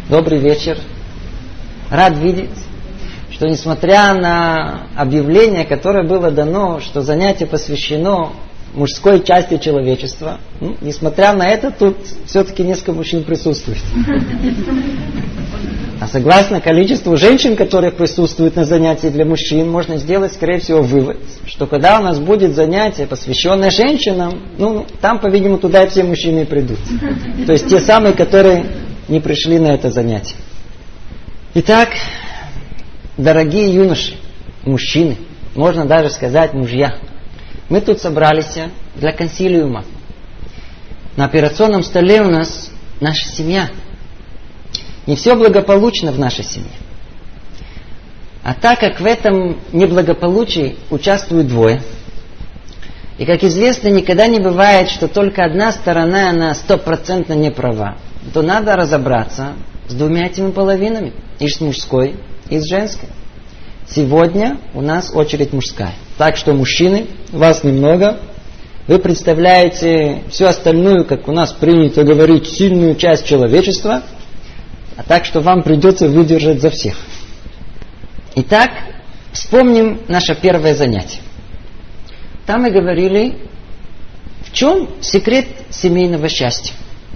Добрый вечер. Рад видеть, что несмотря на объявление, которое было дано, что занятие посвящено мужской части человечества, несмотря на это, тут все-таки несколько мужчин присутствует. А согласно количеству женщин, которые присутствуют на занятии для мужчин, можно сделать, скорее всего, вывод, что когда у нас будет занятие, посвященное женщинам, там, по-видимому, туда и все мужчины придут. То есть те самые, которые не пришли на это занятие. Итак, дорогие юноши, мужчины, можно даже сказать мужья, мы тут собрались для консилиума. На операционном столе у нас наша семья. Не все благополучно в нашей семье. А так как в этом неблагополучии участвуют двое, и, как известно, никогда не бывает, что только одна сторона, она 100% не права, то надо разобраться с двумя этими половинами, и с мужской, и с женской. Сегодня у нас очередь мужская. Так что, мужчины, вас немного, вы представляете всю остальную, как у нас принято говорить, сильную часть человечества, а так что вам придется выдержать за всех. Итак, вспомним наше первое занятие. Там мы говорили, в чем секрет семейного счастья.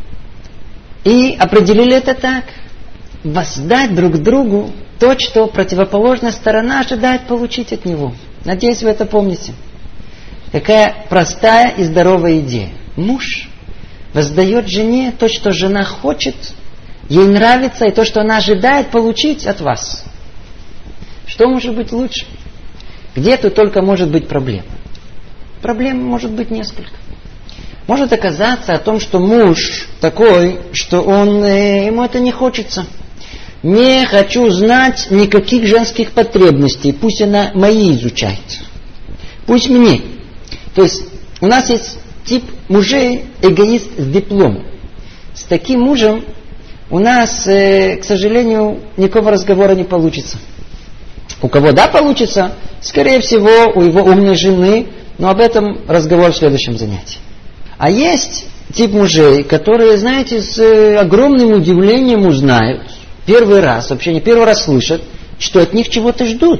И определили это так: воздать друг другу то, что противоположная сторона ожидает получить от него. Надеюсь, вы это помните. Какая простая и здоровая идея. Муж воздает жене то, что жена хочет, ей нравится, и то, что она ожидает получить от вас. Что может быть лучше? Где тут только может быть проблема? Проблем может быть несколько. Может оказаться о том, что муж такой, что ему это не хочется. Не хочу знать никаких женских потребностей. Пусть она мои изучает. Пусть мне. То есть у нас есть тип мужей эгоист с дипломом. С таким мужем у нас, к сожалению, никакого разговора не получится. У кого да получится, скорее всего, у его умной жены, но об этом разговор в следующем занятии. А есть тип мужей, которые, знаете, с огромным удивлением узнают, первый раз, вообще не первый раз слышат, что от них чего-то ждут.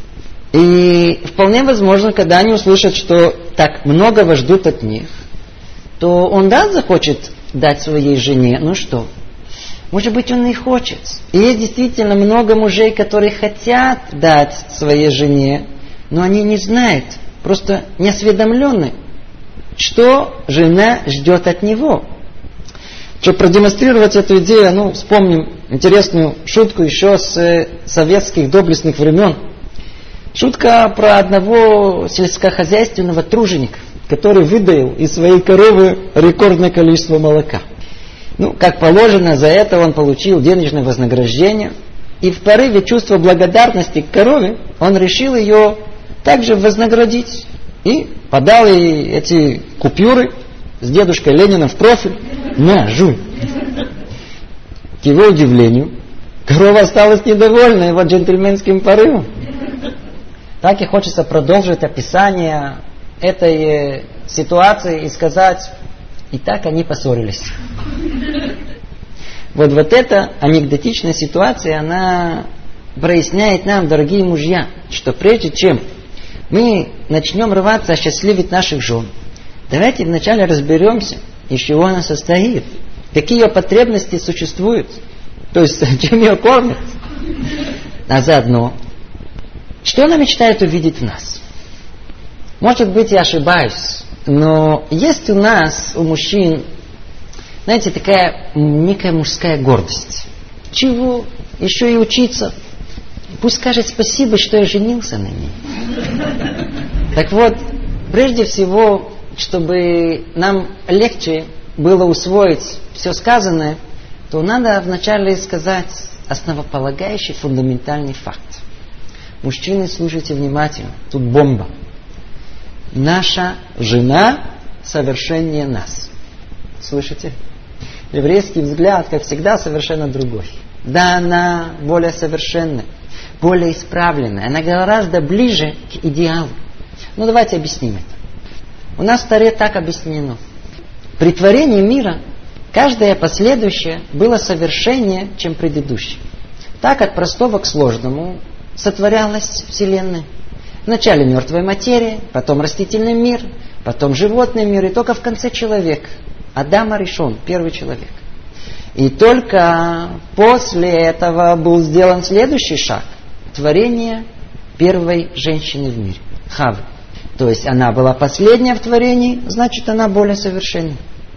И вполне возможно, когда они услышат, что так многого ждут от них, то он захочет дать своей жене, что? Может быть, он и хочет. И есть действительно много мужей, которые хотят дать своей жене, но они не знают, просто не осведомлены, что жена ждет от него. Чтобы продемонстрировать эту идею, вспомним интересную шутку еще с советских доблестных времен. Шутка про одного сельскохозяйственного труженика, который выдаил из своей коровы рекордное количество молока. Как положено, за это он получил денежное вознаграждение. И в порыве чувства благодарности к корове он решил ее также вознаградить. И подал ей эти купюры с дедушкой Лениным в профиль. На, жуй. К его удивлению, корова осталась недовольна его джентльменским порывом. Так и хочется продолжить описание этой ситуации и сказать: и так они поссорились. Вот эта анекдотичная ситуация, она проясняет нам, дорогие мужья, что прежде чем мы начнем рваться осчастливить наших жен, давайте вначале разберемся, из чего она состоит, какие ее потребности существуют, то есть чем ее кормят, а заодно, что она мечтает увидеть в нас. Может быть, я ошибаюсь, но есть у нас, у мужчин, знаете, такая некая мужская гордость. Чего? Еще и учиться. Пусть скажет спасибо, что я женился на ней. Так вот, прежде всего, чтобы нам легче было усвоить все сказанное, то надо вначале сказать основополагающий фундаментальный факт. Мужчины, слушайте внимательно, тут бомба. Наша жена совершеннее нас. Слышите? Еврейский взгляд, как всегда, совершенно другой. Да, она более совершенная, более исправленная, она гораздо ближе к идеалу. Давайте объясним это. У нас в Торе так объяснено. При творении мира Каждое последующее было совершеннее, чем предыдущее. Так от простого к сложному сотворялась Вселенная. Вначале мертвая материя, потом растительный мир, потом животный мир, и только в конце человек. Адам Аришон, первый человек. И только после этого был сделан следующий шаг. Творение первой женщины в мире. Хавы. То есть она была последняя в творении, значит она более совершенна.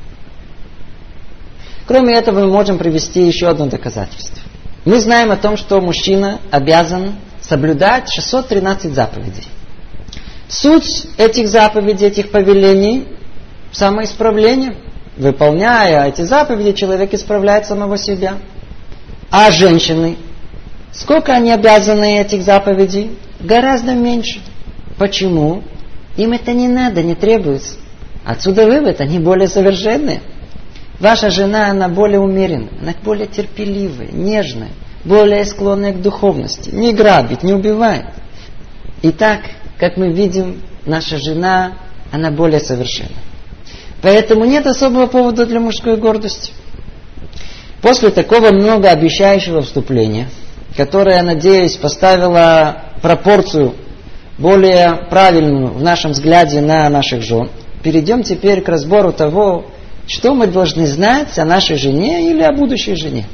Кроме этого мы можем привести еще одно доказательство. Мы знаем о том, что мужчина обязан соблюдать 613 заповедей. Суть этих заповедей, этих повелений – самоисправление. Выполняя эти заповеди, человек исправляет самого себя. А женщины, сколько они обязаны этих заповедей? Гораздо меньше. Почему? Им это не надо, не требуется. Отсюда вывод, они более совершенные. Ваша жена, она более умеренная, она более терпеливая, нежная, более склонная к духовности, не грабит, не убивает. Итак, как мы видим, наша жена, она более совершенна. Поэтому нет особого повода для мужской гордости. После такого многообещающего вступления, которое, надеюсь, поставило пропорцию более правильную в нашем взгляде на наших жен, перейдем теперь к разбору того, что мы должны знать о нашей жене или о будущей жене.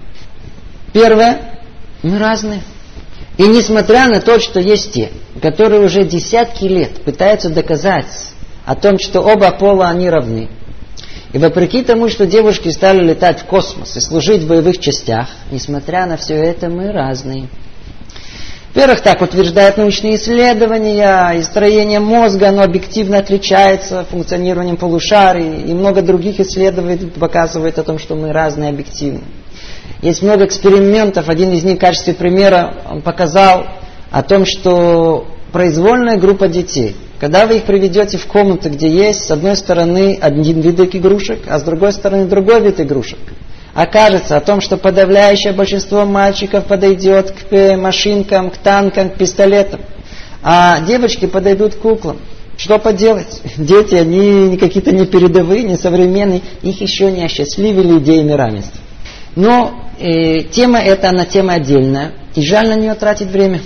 Первое, мы разные. И несмотря на то, что есть те, которые уже десятки лет пытаются доказать о том, что оба пола они равны, и вопреки тому, что девушки стали летать в космос и служить в боевых частях, несмотря на все это, мы разные. Во-первых, так утверждают научные исследования, и строение мозга, оно объективно отличается функционированием полушарий, и много других исследований показывает о том, что мы разные объективно. Есть много экспериментов, один из них в качестве примера он показал о том, что произвольная группа детей, когда вы их приведете в комнату, где есть с одной стороны один вид игрушек, а с другой стороны другой вид игрушек, окажется о том, что подавляющее большинство мальчиков подойдет к машинкам, к танкам, к пистолетам, а девочки подойдут к куклам. Что поделать? Дети, они какие-то не передовые, не современные, их еще не осчастливили идеями равенства. Но тема эта, она тема отдельная, и жаль на нее тратить время.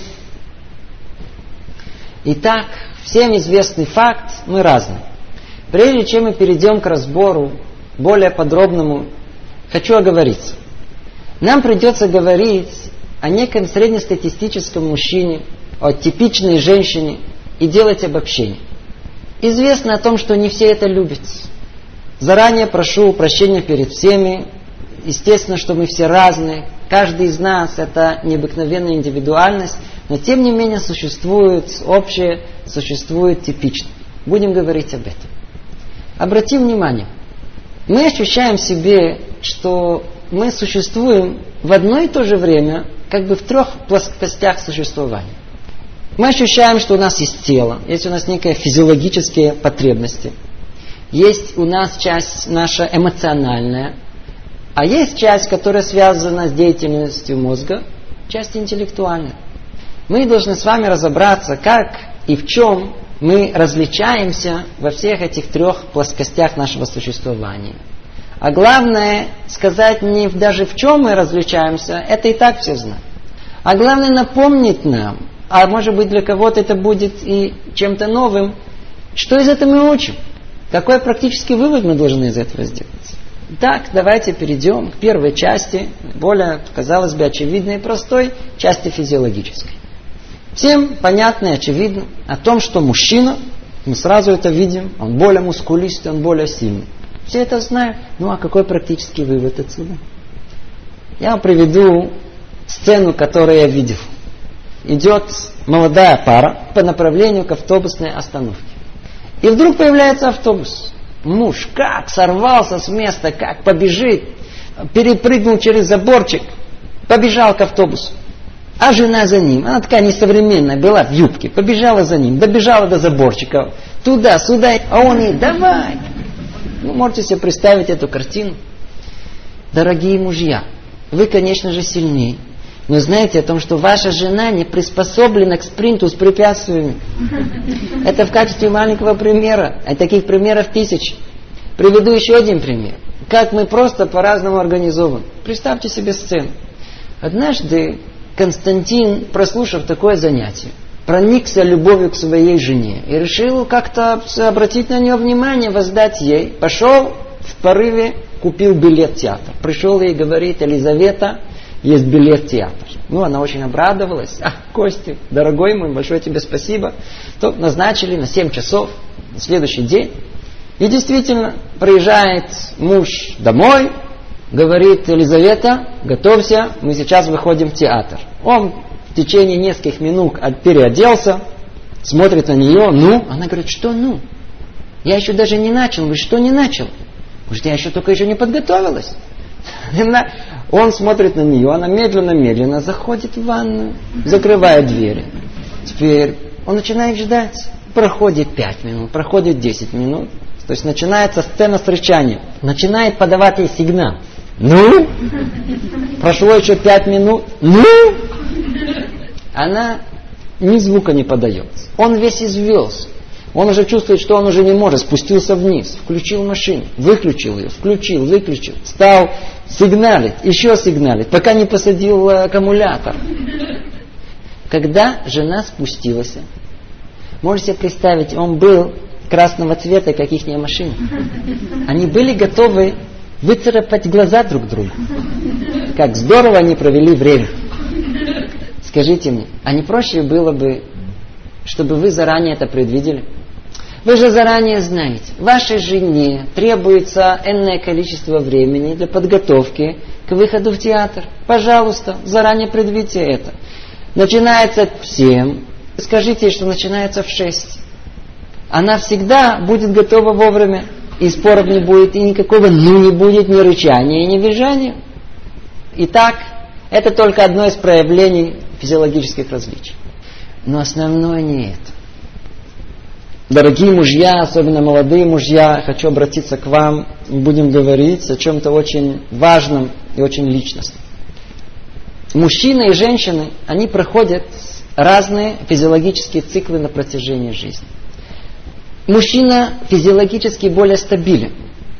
Итак, всем известный факт, мы разные. Прежде чем мы перейдем к разбору более подробному, хочу оговориться. Нам придется говорить о неком среднестатистическом мужчине, о типичной женщине и делать обобщение. Известно о том, что не все это любят. Заранее прошу прощения перед всеми. Естественно, что мы все разные. Каждый из нас это необыкновенная индивидуальность, но тем не менее существует общее, существует типичное. Будем говорить об этом. Обратим внимание. Мы ощущаем в себе, что мы существуем в одно и то же время, как бы в трех плоскостях существования. Мы ощущаем, что у нас есть тело, есть у нас некие физиологические потребности, есть у нас часть наша эмоциональная, а есть часть, которая связана с деятельностью мозга, часть интеллектуальная. Мы должны с вами разобраться, как и в чем мы различаемся во всех этих трех плоскостях нашего существования. А главное, сказать не даже в чем мы различаемся, это и так все знают. А главное напомнить нам, а может быть для кого-то это будет и чем-то новым, что из этого мы учим. Какой практический вывод мы должны из этого сделать. Так, давайте перейдем к первой части, более, казалось бы, очевидной и простой части физиологической. Всем понятно и очевидно о том, что мужчина, мы сразу это видим, он более мускулистый, он более сильный. Все это знают. Ну а какой практический вывод отсюда? Я вам приведу сцену, которую я видел. Идет молодая пара по направлению к автобусной остановке. И вдруг появляется автобус. Муж как сорвался с места, как побежит, перепрыгнул через заборчик, побежал к автобусу. А жена за ним, она такая несовременная, была в юбке, побежала за ним, добежала до заборчика, туда, сюда, а он ей, давай. Ну, можете себе представить эту картину. Дорогие мужья, вы, конечно же, сильнее, но знаете о том, что ваша жена не приспособлена к спринту с препятствиями. Это в качестве маленького примера, а таких примеров тысячи. Приведу еще один пример. как мы просто по-разному организованы. Представьте себе сцену. Однажды Константин, прослушав такое занятие, проникся любовью к своей жене и решил как-то обратить на нее внимание, воздать ей. Пошел в порыве, купил билет в театр. Пришел ей и говорит: Елизавета, есть билет в театр. Она очень обрадовалась. Костя, дорогой мой, большое тебе спасибо. То назначили на 7 часов на следующий день. И действительно, приезжает муж домой, говорит: Елизавета, готовься, мы сейчас выходим в театр. Он в течение нескольких минут переоделся, смотрит на нее. Она говорит: что Я еще даже не начал. Говорит: что не начал? Говорит: я еще не подготовилась. Он смотрит на нее, она медленно заходит в ванную, закрывает двери. Теперь он начинает ждать. Проходит 5 минут, проходит 10 минут. То есть начинается сцена встречания. Начинает подавать ей сигнал. Прошло еще 5 минут. Она ни звука не подает. Он весь извелся. Он уже чувствует, что он уже не может. Спустился вниз, включил машину, выключил ее, включил, выключил. Стал сигналить, еще сигналить, пока не посадил аккумулятор. Когда жена спустилась, можете себе представить, он был красного цвета, как ихняя машина. Они были готовы выцарапать глаза друг другу. Как здорово они провели время. Скажите мне, а не проще было бы, чтобы вы заранее это предвидели? Вы же заранее знаете, вашей жене требуется энное количество времени для подготовки к выходу в театр. Пожалуйста, заранее предвидите это. Начинается в 7. Скажите, что начинается в 6. Она всегда будет готова вовремя. И споров не будет, и никакого не будет, ни рычания, ни визжания. Итак, это только одно из проявлений физиологических различий. Но основное не это. Дорогие мужья, особенно молодые мужья, хочу обратиться к вам. Будем говорить о чем-то очень важном и очень личностном. Мужчины и женщины, они проходят разные физиологические циклы на протяжении жизни. Мужчина физиологически более стабилен.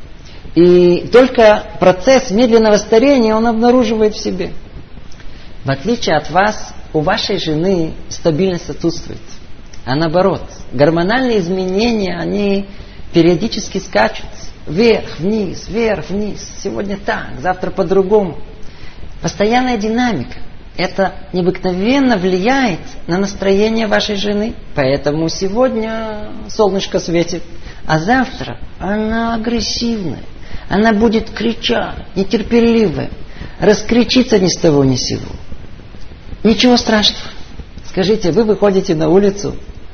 И только процесс медленного старения он обнаруживает в себе. В отличие от вас, у вашей жены стабильность отсутствует. А наоборот, гормональные изменения, они периодически скачут. Вверх, вниз, сегодня так, завтра по-другому. Постоянная динамика. Это необыкновенно влияет на настроение вашей жены. Поэтому сегодня солнышко светит, а завтра она агрессивная. Она будет кричать, нетерпеливая, раскричится ни с того ни с сего. Ничего страшного. Скажите, вы выходите на улицу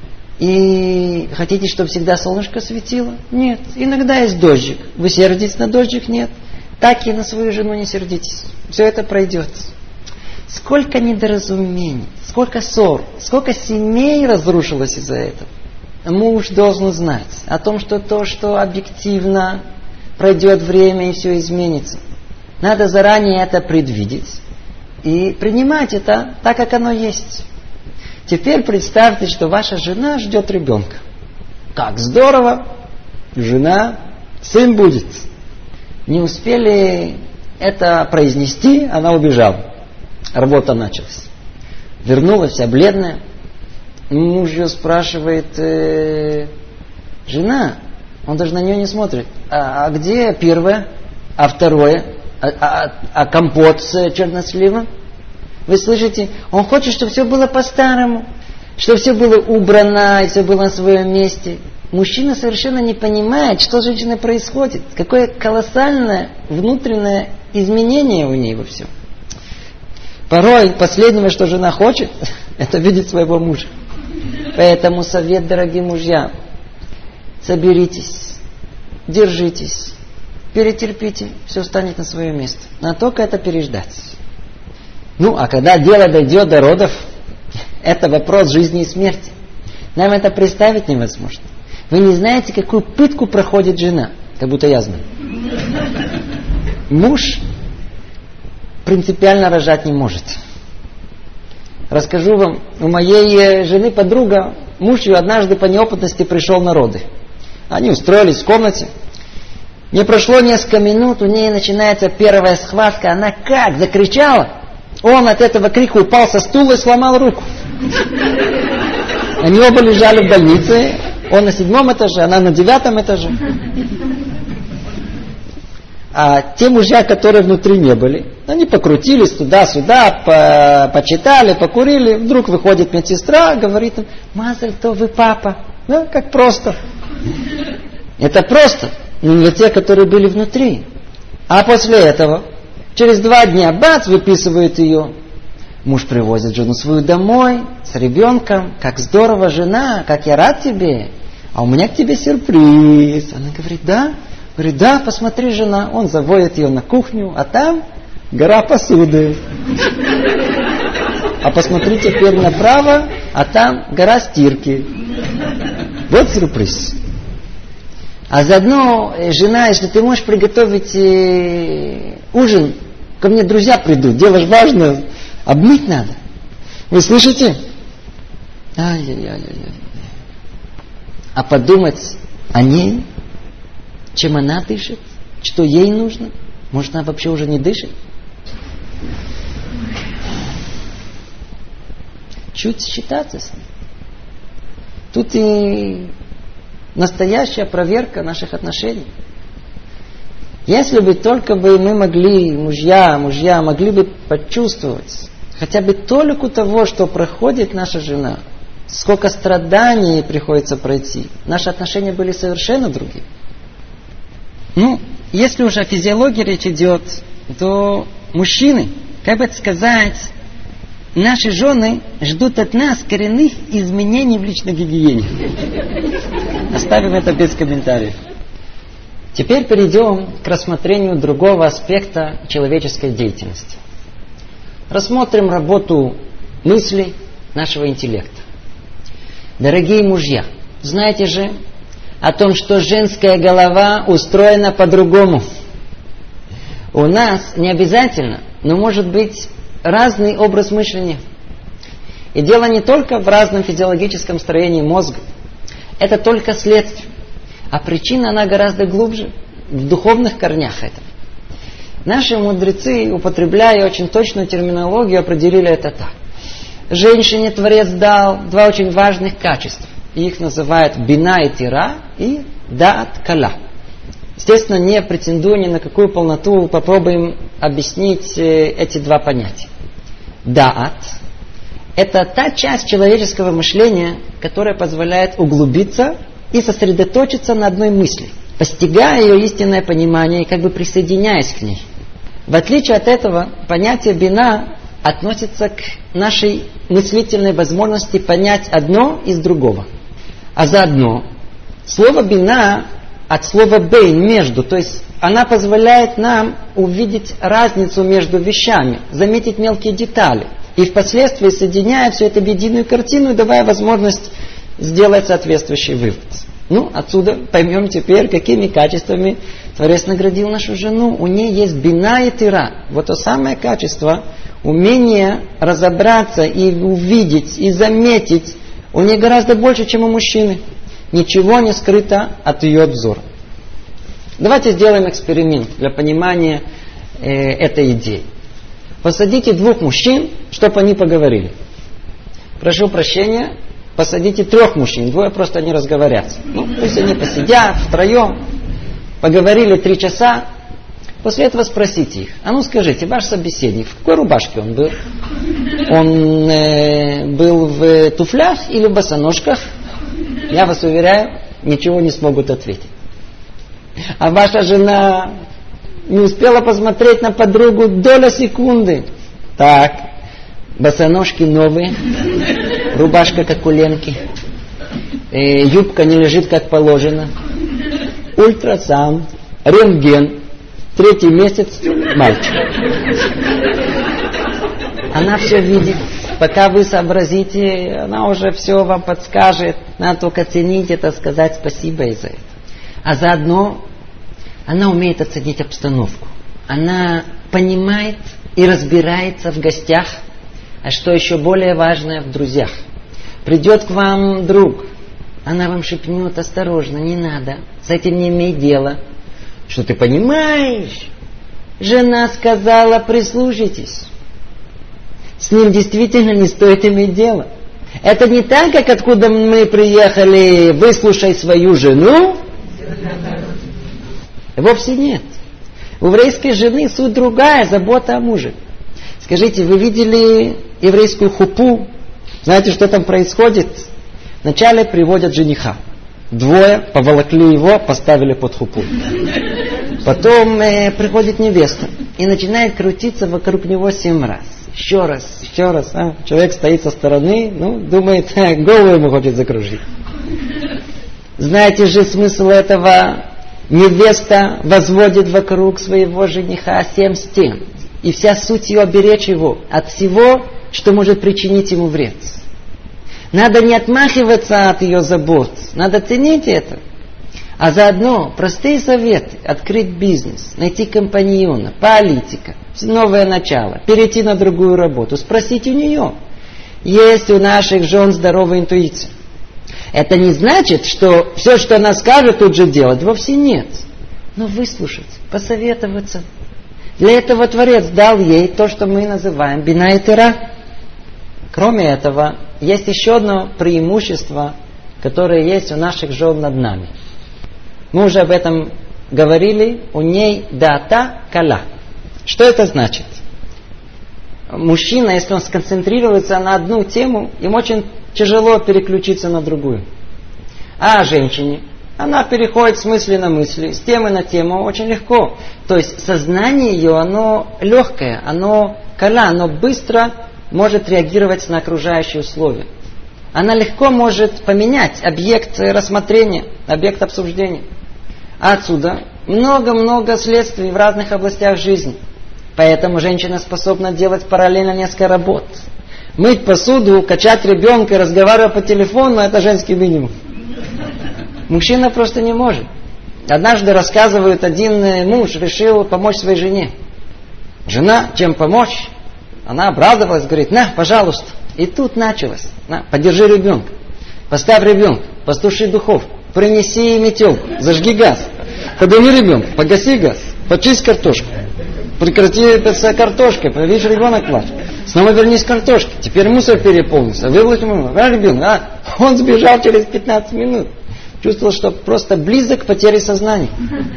и хотите, чтобы всегда солнышко светило? Нет. Иногда есть дождик. Вы сердитесь на дождик? Нет. Так и на свою жену не сердитесь. Все это пройдет. Сколько недоразумений, сколько ссор, сколько семей разрушилось из-за этого. Муж должен знать о том, что то, что объективно пройдет время и все изменится. Надо заранее это предвидеть и принимать это так, как оно есть. Теперь представьте, что ваша жена ждет ребенка. Как здорово! Жена, сын будет. Не успели это произнести, она убежала. Работа началась. Вернулась вся бледная. Муж ее спрашивает: жена, он даже на нее не смотрит. А где первое? А второе? А компот с черносливом? Вы слышите? Он хочет, чтобы все было по-старому. Чтобы все было убрано и все было на своем месте. Мужчина совершенно не понимает, что с женщиной происходит. Какое колоссальное внутреннее изменение у ней во всем. Порой последнее, что жена хочет, это видеть своего мужа. Поэтому совет, дорогие мужья: соберитесь, держитесь, перетерпите, все станет на свое место. Надо только это переждать. А когда дело дойдет до родов, это вопрос жизни и смерти. Нам это представить невозможно. Вы не знаете, какую пытку проходит жена, как будто я знаю. Муж принципиально рожать не может. Расскажу вам, у моей жены подруга, муж ее однажды по неопытности пришел на роды. Они устроились в комнате. Не прошло несколько минут, у нее начинается первая схватка. Она как закричала. Он от этого крика упал со стула и сломал руку. Они оба лежали в больнице. Он на 7 этаже, она на 9 этаже. А те мужья, которые внутри не были, они покрутились туда-сюда, почитали, покурили. Вдруг выходит медсестра, говорит им: «Мазаль тов, вы папа». Да, как просто. Это просто, но для тех, которые были внутри. А после этого, через 2 дня, бац, выписывает ее. Муж привозит жену свою домой, с ребенком. Как здорово, жена, как я рад тебе. А у меня к тебе сюрприз. Она говорит: да? Говорит: да, посмотри, жена. Он заводит ее на кухню, а там гора посуды. А посмотри теперь направо, а там гора стирки. Вот сюрприз. А заодно, жена, если ты можешь приготовить ужин, ко мне друзья придут, дело ж важно, обмыть надо. Вы слышите? Ай-яй-яй-яй. А подумать о ней, чем она дышит, что ей нужно, может, она вообще уже не дышит? Чуть считаться с ней. Тут и настоящая проверка наших отношений. Если бы только бы мы могли, мужья могли бы почувствовать хотя бы толику того, что проходит наша жена, сколько страданий приходится пройти, наши отношения были совершенно другие. Если уже о физиологии речь идет, то мужчины, как бы сказать, наши жены ждут от нас коренных изменений в личной гигиене. Оставим это без комментариев. Теперь перейдем к рассмотрению другого аспекта человеческой деятельности. Рассмотрим работу мыслей нашего интеллекта. Дорогие мужья, знаете же о том, что женская голова устроена по-другому. У нас не обязательно, но может быть разный образ мышления. И дело не только в разном физиологическом строении мозга. Это только следствие. А причина, она гораздо глубже, в духовных корнях этого. Наши мудрецы, употребляя очень точную терминологию, определили это так. Женщине Творец дал 2 очень важных качества. Их называют бина и тира и даат кала. Естественно, не претендуя ни на какую полноту, попробуем объяснить эти 2 понятия. Даат – это та часть человеческого мышления, которая позволяет углубиться и сосредоточиться на одной мысли, постигая ее истинное понимание и как бы присоединяясь к ней. В отличие от этого, понятие бина относится к нашей мыслительной возможности понять одно из другого. А заодно слово бина от слова бейн, между, то есть она позволяет нам увидеть разницу между вещами, заметить мелкие детали и впоследствии соединяя все это в единую картину и давая возможность сделать соответствующий вывод. Отсюда поймем теперь, какими качествами Творец наградил нашу жену. У нее есть бина и тира. Вот то самое качество, умение разобраться и увидеть, и заметить, у нее гораздо больше, чем у мужчины. Ничего не скрыто от ее обзора. Давайте сделаем эксперимент для понимания этой идеи. Посадите 2 мужчин, чтобы они поговорили. Прошу прощения, посадите 3 мужчин, 2 просто не разговорятся. Пусть они посидят втроем, поговорили 3 часа. После этого спросите их: а скажите, ваш собеседник, в какой рубашке он был? Он был в туфлях или в босоножках? Я вас уверяю, ничего не смогут ответить. А ваша жена не успела посмотреть на подругу доля секунды. Так, босоножки новые, рубашка как у Ленки, юбка не лежит как положено, ультрасаунд, рентген, 3-й месяц, мальчик. Она все видит. Пока вы сообразите, она уже все вам подскажет. Надо только ценить это, сказать спасибо и за это. А заодно она умеет оценить обстановку. Она понимает и разбирается в гостях, а что еще более важное, в друзьях. Придет к вам друг, она вам шепнет: осторожно, не надо, с этим не имей дела. что ты понимаешь, жена сказала, прислушайтесь. С ним действительно не стоит иметь дело. Это не так, как откуда мы приехали, выслушай свою жену. Вовсе нет. У еврейской жены суть другая, забота о муже. Скажите, вы видели еврейскую хупу? Знаете, что там происходит? Вначале приводят жениха. Двое поволокли его, поставили под хупу. Потом приходит невеста и начинает крутиться вокруг него 7 раз. Еще раз. Человек стоит со стороны, думает, голову ему хочет закружить. Знаете же смысл этого? Невеста возводит вокруг своего жениха 7 стен. И вся суть ее оберечь его от всего, что может причинить ему вред. Надо не отмахиваться от ее забот, надо ценить это. А заодно простые советы: открыть бизнес, найти компаньона, политика, новое начало, перейти на другую работу, спросить у нее. Есть у наших жен здоровая интуиция. Это не значит, что все, что она скажет, тут же делать. Вовсе нет. Но выслушать, посоветоваться. Для этого Творец дал ей то, что мы называем бина и тера. Кроме этого, есть еще одно преимущество, которое есть у наших жен над нами. Мы уже об этом говорили. У ней дата кала. Что это значит? Мужчина, если он сконцентрируется на одну тему, им очень тяжело переключиться на другую. А женщине, она переходит с мысли на мысли, с темы на тему очень легко. То есть сознание ее, оно легкое, оно кала, оно быстро может реагировать на окружающие условия. Она легко может поменять объект рассмотрения, объект обсуждения. А отсюда много-много следствий в разных областях жизни. Поэтому женщина способна делать параллельно несколько работ. Мыть посуду, качать ребенка, разговаривать по телефону – это женский минимум. Мужчина просто не может. Однажды, рассказывает, один муж решил помочь своей жене. Жена, чем помочь? Она обрадовалась, говорит, на, пожалуйста. И тут началось. На, подержи ребенка, поставь ребенка, постуши духовку, принеси метелку, зажги газ, подними ребенка, погаси газ, почисть картошку, прекрати с картошкой, видишь, ребенок плачет. Снова вернись к картошке, теперь мусор переполнился, выбрось ему, ребенок, он сбежал через 15 минут. Чувствовал, что просто близок к потере сознания.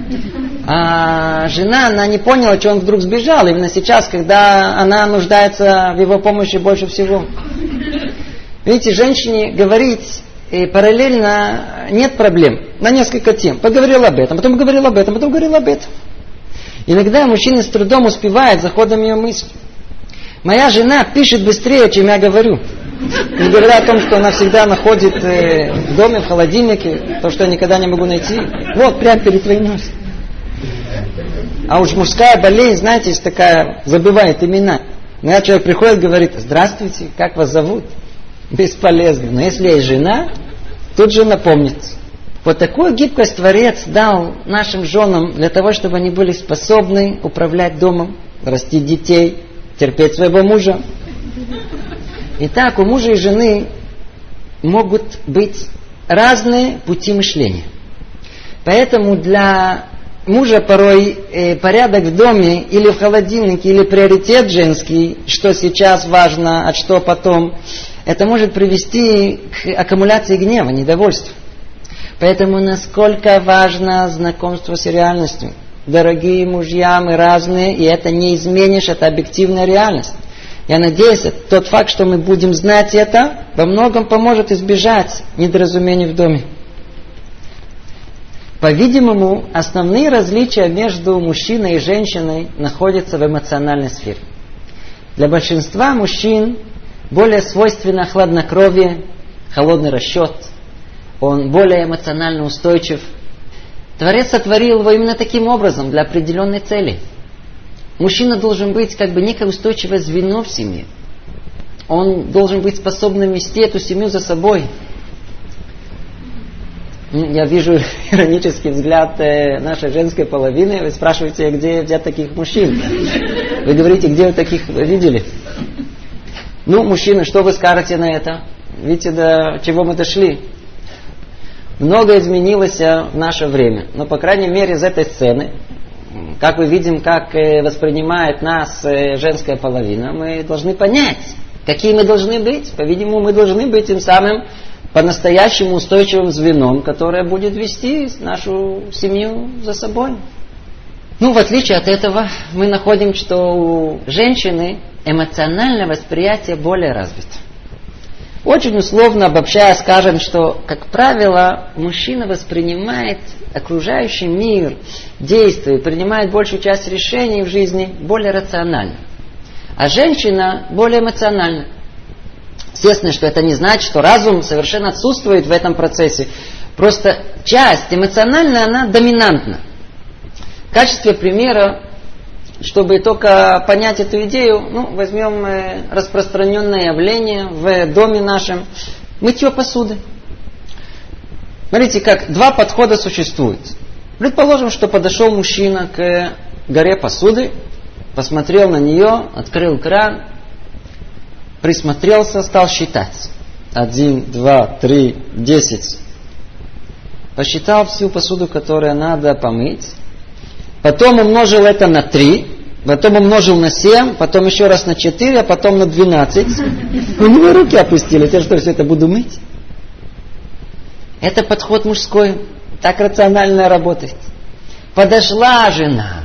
А жена, она не поняла, что он вдруг сбежал. Именно сейчас, когда она нуждается в его помощи больше всего. Видите, женщине говорить параллельно нет проблем. На несколько тем. Поговорил об этом, потом говорил об этом, потом говорил об этом. Иногда мужчина с трудом успевает за ходом ее мысли. Моя жена пишет быстрее, чем я говорю. Не говоря о том, что она всегда находит в доме, в холодильнике, то, что я никогда не могу найти. Вот, прямо перед твоим носом. А уж мужская болезнь, знаете, есть такая, забывает имена. Иногда человек приходит и говорит, здравствуйте, как вас зовут? Бесполезно. Но если есть жена, тут же напомнит. Вот такую гибкость Творец дал нашим женам для того, чтобы они были способны управлять домом, растить детей, терпеть своего мужа. Итак, у мужа и жены могут быть разные пути мышления. Поэтому для мужа порой порядок в доме или в холодильнике, или приоритет женский, что сейчас важно, а что потом, это может привести к аккумуляции гнева, недовольства. Поэтому насколько важно знакомство с реальностью. Дорогие мужья, мы разные, и это не изменишь, это объективная реальность. Я надеюсь, тот факт, что мы будем знать это, во многом поможет избежать недоразумений в доме. По-видимому, основные различия между мужчиной и женщиной находятся в эмоциональной сфере. Для большинства мужчин более свойственно хладнокровие, холодный расчет. Он более эмоционально устойчив. Творец сотворил его именно таким образом, для определенной цели. Мужчина должен быть как бы некое устойчивое звено в семье. Он должен быть способным вести эту семью за собой. Я вижу иронический взгляд нашей женской половины. Вы спрашиваете, где взять таких мужчин? Вы говорите, где вы таких видели? Ну, мужчины, что вы скажете на это? Видите, до чего мы дошли? многое изменилось в наше время. Но, по крайней мере, из этой сцены, как мы видим, как воспринимает нас женская половина, мы должны понять, какие мы должны быть. По-видимому, мы должны быть тем самым по-настоящему устойчивым звеном, которое будет вести нашу семью за собой. В отличие от этого, мы находим, что у женщины эмоциональное восприятие более развито. Очень условно обобщая скажем, что, как правило, мужчина воспринимает окружающий мир, действия, принимает большую часть решений в жизни более рационально. А женщина более эмоциональна. Естественно, что это не значит, что разум совершенно отсутствует в этом процессе. Просто часть эмоциональная, она доминантна. В качестве примера, чтобы только понять эту идею, возьмем распространенное явление в доме нашем – мытье посуды. Смотрите, как два подхода существуют. Предположим, что подошел мужчина к горе посуды, посмотрел на нее, открыл кран, присмотрелся, стал считать. 1, 2, 3, 10. Посчитал всю посуду, которую надо помыть. Потом умножил это на 3, потом умножил на 7, потом еще раз на 4, а потом на 12. У него руки опустились. Я что, все это буду мыть? Это подход мужской. Так рационально работает. Подошла жена.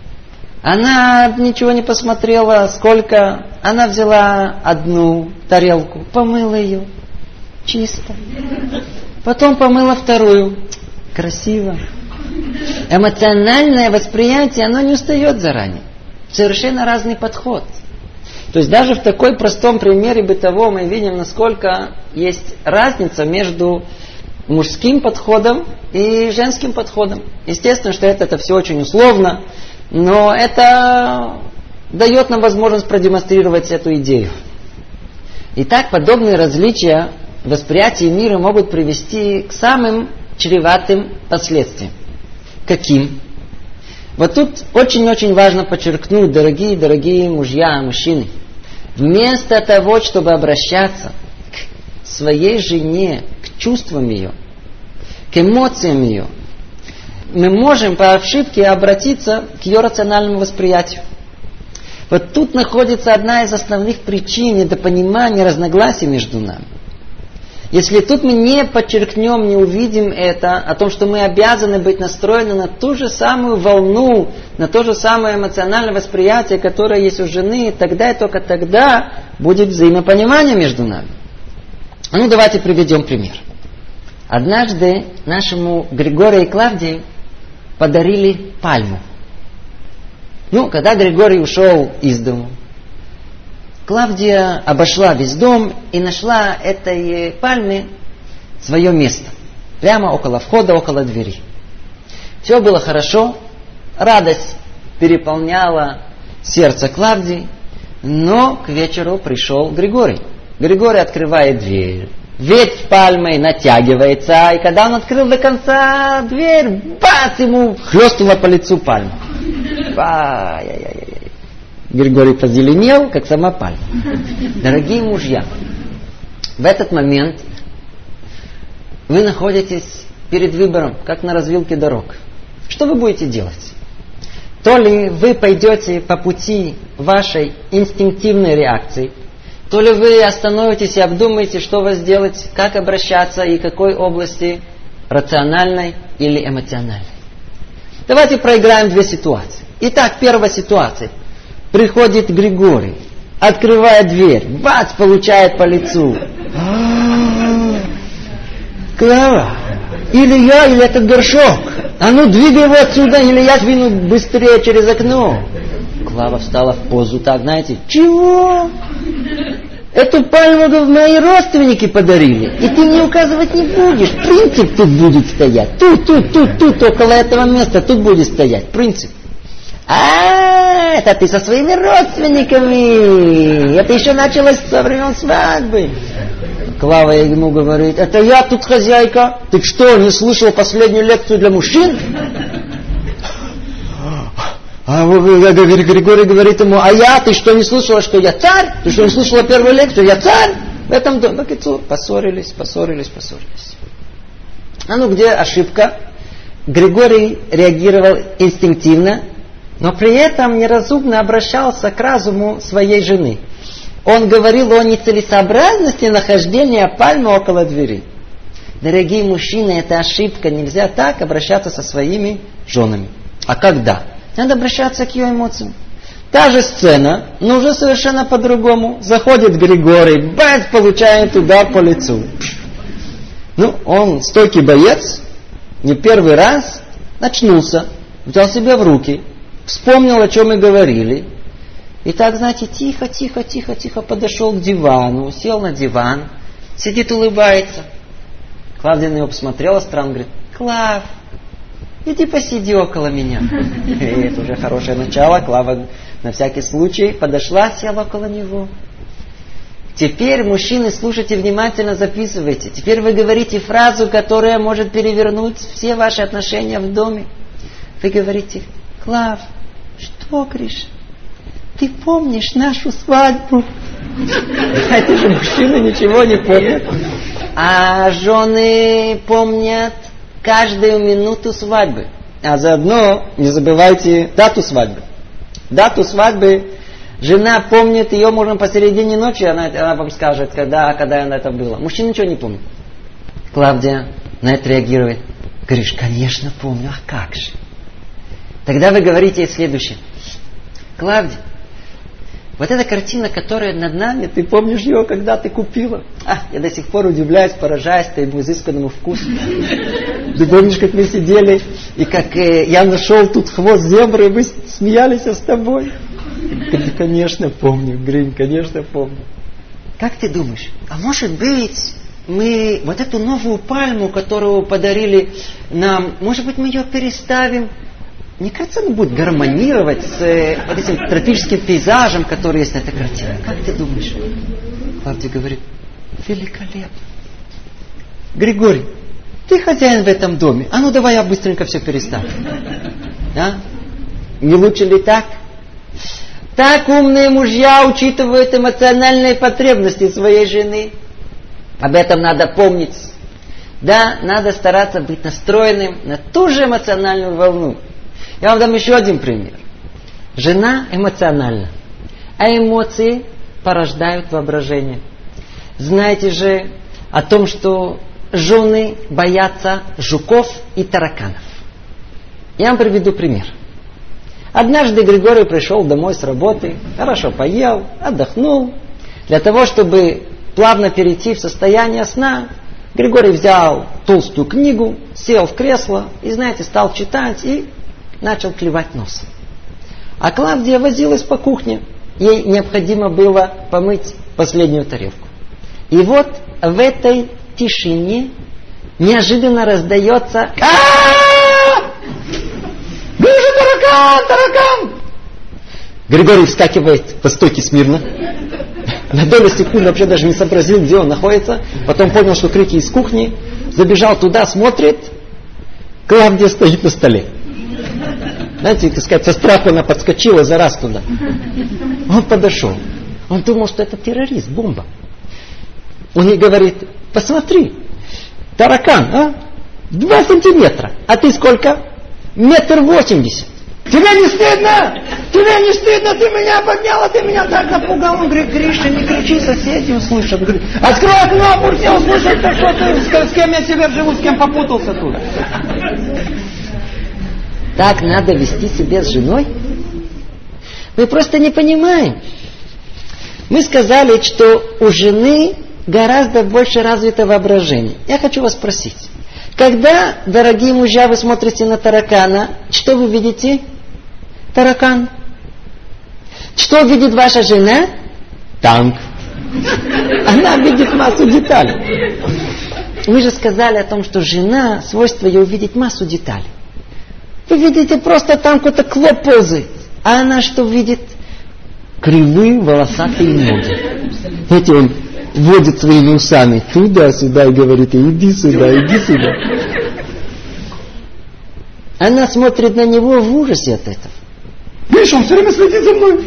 Она ничего не посмотрела, сколько. Она взяла одну тарелку, помыла ее. Чисто. Потом помыла вторую. Красиво. Эмоциональное восприятие, оно не устает заранее. Совершенно разный подход. То есть даже в такой простом примере бытовом мы видим, насколько есть разница между мужским подходом и женским подходом. Естественно, что это все очень условно, но это дает нам возможность продемонстрировать эту идею. Итак, подобные различия в восприятии мира могут привести к самым чреватым последствиям. Каким? Вот тут очень-очень важно подчеркнуть, дорогие мужья, мужчины, вместо того, чтобы обращаться к своей жене, к чувствам ее, к эмоциям ее, мы можем по ошибке обратиться к ее рациональному восприятию. Вот тут находится одна из основных причин недопонимания, разногласий между нами. Если тут мы не подчеркнем, не увидим это, о том, что мы обязаны быть настроены на ту же самую волну, на то же самое эмоциональное восприятие, которое есть у жены, тогда и только тогда будет взаимопонимание между нами. Давайте приведем пример. Однажды нашему Григорию и Клавдии подарили пальму. Когда Григорий ушел из дому, Клавдия обошла весь дом и нашла этой пальме свое место. Прямо около входа, около двери. Все было хорошо. Радость переполняла сердце Клавдии. Но к вечеру пришел Григорий. Григорий открывает дверь. Ветвь пальмы натягивается. И когда он открыл до конца дверь, бац, ему хлестнула по лицу пальма. Ай-яй-яй-яй. Григорий позеленел, как сама пальма. Дорогие мужья, в этот момент вы находитесь перед выбором, как на развилке дорог. Что вы будете делать? То ли вы пойдете по пути вашей инстинктивной реакции, то ли вы остановитесь и обдумаете, что вас делать, как обращаться и какой области, рациональной или эмоциональной. Давайте проиграем две ситуации. Итак, первая ситуация. Приходит Григорий, открывает дверь, бац, получает по лицу. Клава, или я, или этот горшок. Двигай его отсюда, или я двину быстрее через окно. Клава встала в позу так, знаете, чего? Эту пальму мои родственники подарили, и ты мне указывать не будешь. Принцип тут будет стоять. Тут, около этого места, тут будет стоять. Принцип. Это ты со своими родственниками. Это еще началось со времен свадьбы. Клава ему говорит, это я тут хозяйка. Ты что, не слышал последнюю лекцию для мужчин? А Григорий говорит ему, ты что, не слышала, что я царь? Ты что, не слышала первую лекцию? Я царь? В этом доме. Поссорились. А ну где ошибка? Григорий реагировал инстинктивно, но при этом неразумно обращался к разуму своей жены. Он говорил о нецелесообразности нахождения пальмы около двери. Дорогие мужчины, это ошибка. Нельзя так обращаться со своими женами. А когда? Надо обращаться к ее эмоциям. Та же сцена, но уже совершенно по-другому. Заходит Григорий, бац, получает удар по лицу. Он стойкий боец, не первый раз, очнулся, взял себя в руки, вспомнил, о чем мы говорили. И так, знаете, тихо подошел к дивану, сел на диван, сидит, улыбается. Клавдия на него посмотрела странно, говорит: Клав, иди посиди около меня. Это уже хорошее начало. Клава на всякий случай подошла, села около него. Теперь, мужчины, слушайте внимательно, записывайте. Теперь вы говорите фразу, которая может перевернуть все ваши отношения в доме. Вы говорите: Клав, что, Гриша? Ты помнишь нашу свадьбу? Эти же мужчины ничего не помнят. А жены помнят каждую минуту свадьбы. А заодно не забывайте дату свадьбы. Дату свадьбы жена помнит, ее можно посередине ночи, она вам скажет, когда это было. Мужчина ничего не помнит. Клавдия на это реагирует. Говоришь: конечно помню, а как же? Тогда вы говорите ей следующее: Клавдия, вот эта картина, которая над нами, ты помнишь ее, когда ты купила? Я до сих пор удивляюсь, поражаюсь твоему изысканному вкусу. Ты помнишь, как мы сидели, и как я нашел тут хвост зебры, и мы смеялись с тобой? Конечно помню, Гринь, конечно помню. Как ты думаешь, а может быть, мы вот эту новую пальму, которую подарили нам, может быть, мы ее переставим? Мне кажется, она будет гармонировать с вот этим тропическим пейзажем, который есть на этой картине. Как ты думаешь? Клавдия говорит: великолепно. Григорий, ты хозяин в этом доме. А ну давай я быстренько все переставлю. Да? Не лучше ли так? Так умные мужья учитывают эмоциональные потребности своей жены. Об этом надо помнить. Да, надо стараться быть настроенным на ту же эмоциональную волну. Я вам дам еще один пример. Жена эмоциональна, а эмоции порождают воображение. Знаете же о том, что жены боятся жуков и тараканов. Я вам приведу пример. Однажды Григорий пришел домой с работы, хорошо поел, отдохнул. Для того, чтобы плавно перейти в состояние сна, Григорий взял толстую книгу, сел в кресло и, знаете, стал читать и начал клевать носом. А Клавдия возилась по кухне. Ей необходимо было помыть последнюю тарелку. И вот в этой тишине неожиданно раздается: «Вижу таракан! Григорий вскакивает по стойке смирно. На долю секунды вообще даже не сообразил, где он находится. Потом понял, что крики из кухни. Забежал туда, смотрит. Клавдия стоит на столе. Знаете, так сказать, со страху она подскочила за раз туда. Он подошел. Он думал, что это террорист, бомба. Он ей говорит: посмотри, таракан, 2 сантиметра. А ты сколько? 1,80 м. Тебе не стыдно? Тебе не стыдно? Ты меня подняла, ты меня так напугал. Он говорит: Гриша, не кричи, соседи услышат. Говорит: открой окно, пусть все услышат, так что ты, с кем я себе живу, с кем попутался тут. Так надо вести себя с женой? Мы просто не понимаем. Мы сказали, что у жены гораздо больше развито воображение. Я хочу вас спросить. Когда, дорогие мужья, вы смотрите на таракана, что вы видите? Таракан. Что видит ваша жена? Танк. Она видит массу деталей. Мы же сказали о том, что жена, свойство ее увидеть массу деталей. Вы видите, просто там какой-то клоп ползает. А она что видит? Кривые волосатые ноги. Знаете, он водит своими усами туда-сюда и говорит: иди сюда, иди сюда. Она смотрит на него в ужасе от этого. Видишь, он все время следит за мной.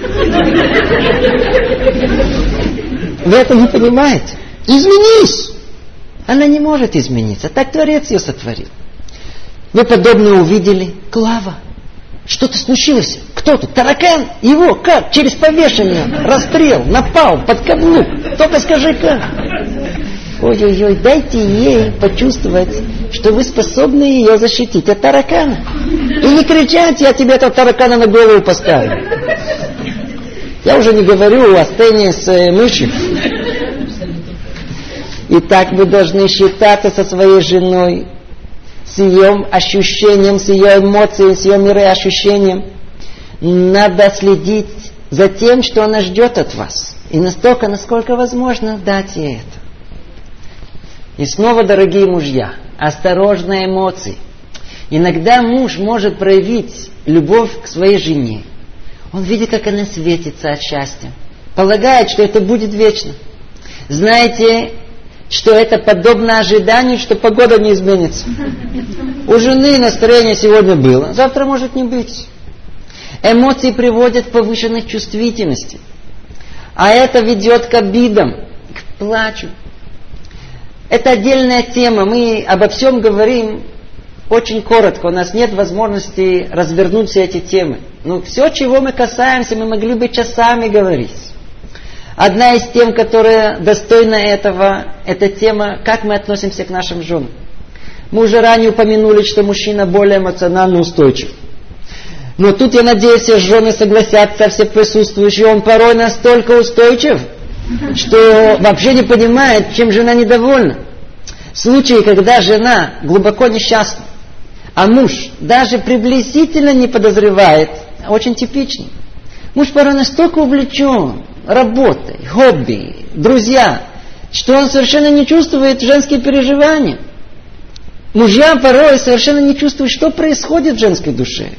Вы это не понимаете? Изменись! Она не может измениться. Так Творец ее сотворил. Вы подобное увидели? Клава. Что-то случилось. Кто тут? Таракан? Его как? Через повешение. Расстрел. Напал. Под каблук. Только скажи как. Ой-ой-ой, дайте ей почувствовать, что вы способны ее защитить от таракана. И не кричать, я тебе этого таракана на голову поставлю. Я уже не говорю о сцене с мышью. Итак, вы должны считаться со своей женой, с ее ощущением, с ее эмоцией, с ее мироощущением. Надо следить за тем, что она ждет от вас. И настолько, насколько возможно, дать ей это. И снова, дорогие мужья, осторожно эмоции. Иногда муж может проявить любовь к своей жене. Он видит, как она светится от счастья. Полагает, что это будет вечно. Знаете, что это подобно ожиданию, что погода не изменится. У жены настроение сегодня было, завтра может не быть. Эмоции приводят к повышенной чувствительности. А это ведет к обидам, к плачу. Это отдельная тема. Мы обо всем говорим очень коротко. У нас нет возможности развернуть все эти темы. Но все, чего мы касаемся, мы могли бы часами говорить. Одна из тем, которая достойна этого, это тема, как мы относимся к нашим женам. Мы уже ранее упомянули, что мужчина более эмоционально устойчив. Но тут, я надеюсь, все жены согласятся, все присутствующие, он порой настолько устойчив, что вообще не понимает, чем жена недовольна. В случае, когда жена глубоко несчастна, а муж даже приблизительно не подозревает, очень типично. Муж порой настолько увлечен работой, хобби, друзья, что он совершенно не чувствует женские переживания. Мужья порой совершенно не чувствуют, что происходит в женской душе.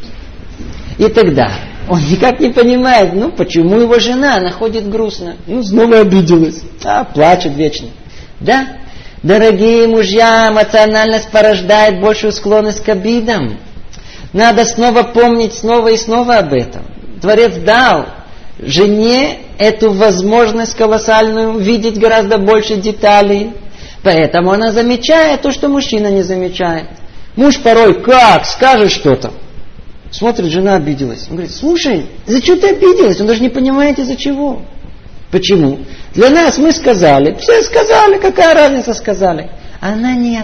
И тогда он никак не понимает, почему его жена находит грустно. Снова обиделась. Плачет вечно. Да, дорогие мужья, эмоциональность порождает большую склонность к обидам. Надо снова помнить снова и снова об этом. Творец дал жене эту возможность колоссальную видеть гораздо больше деталей. Поэтому она замечает то, что мужчина не замечает. Муж порой скажет что-то. Смотрит, жена обиделась. Он говорит, слушай, за что ты обиделась? Он даже не понимает, из-за чего. Почему? Для нас мы сказали. Все сказали, какая разница сказали. Она нет.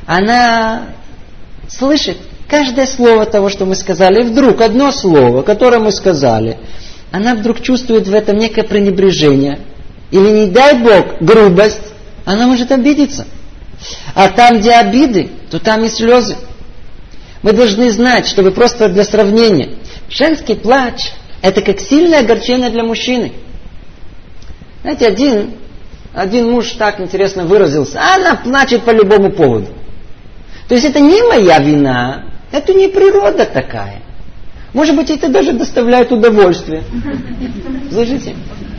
Она слышит каждое слово того, что мы сказали. И вдруг одно слово, которое мы сказали, она вдруг чувствует в этом некое пренебрежение. Или, не дай Бог, грубость. Она может обидеться. А там, где обиды, то там и слезы. Мы должны знать, чтобы просто для сравнения. Женский плач – это как сильное огорчение для мужчины. Знаете, один муж так интересно выразился. Она плачет по любому поводу. То есть это не моя вина. Это не природа такая. Может быть, это даже доставляет удовольствие. Слышите?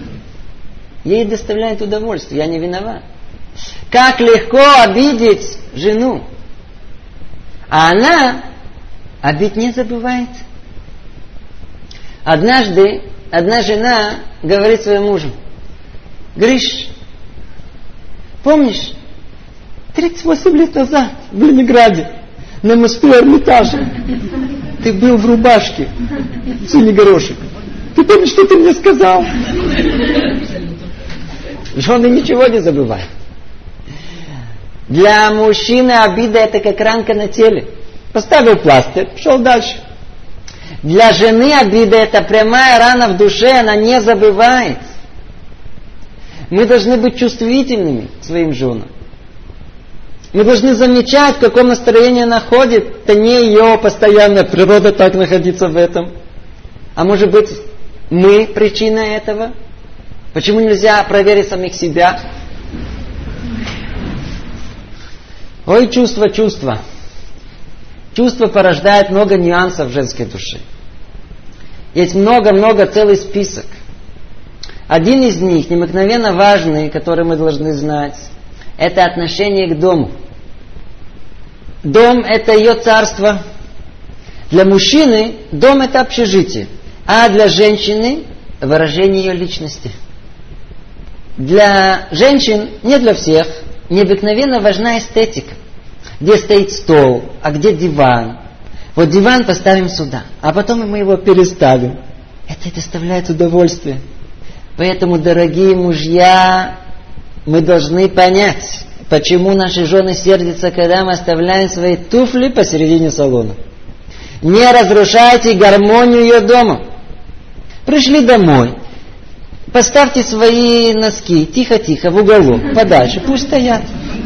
Ей доставляет удовольствие. Я не виноват. Как легко обидеть жену. А она обид не забывает. Однажды одна жена говорит своему мужу: Гриш, помнишь, 38 лет назад в Ленинграде на мосту Эрмитажа ты был в рубашке, синий горошек. Ты помнишь, что ты мне сказал? Жены ничего не забывают. Для мужчины обида это как ранка на теле. Поставил пластырь, пошел дальше. Для жены обида это прямая рана в душе, она не забывает. Мы должны быть чувствительными к своим женам. Мы должны замечать, в каком настроении она ходит. Это не ее постоянная природа так находиться в этом. А может быть, мы причина этого? Почему нельзя проверить самих себя? Ой, чувство. Чувство порождает много нюансов в женской душе. Есть много, целый список. Один из них, необыкновенно важный, который мы должны знать, это отношение к дому. Дом – это ее царство. Для мужчины дом – это общежитие, а для женщины – выражение ее личности. Для женщин, не для всех, необыкновенно важна эстетика. Где стоит стол, а где диван. Вот диван поставим сюда, а потом мы его переставим. Это доставляет удовольствие. Поэтому, дорогие мужья, мы должны понять, почему наши жены сердятся, когда мы оставляем свои туфли посередине салона. Не разрушайте гармонию ее дома. Пришли домой, поставьте свои носки тихо-тихо в уголок, подальше, пусть стоят.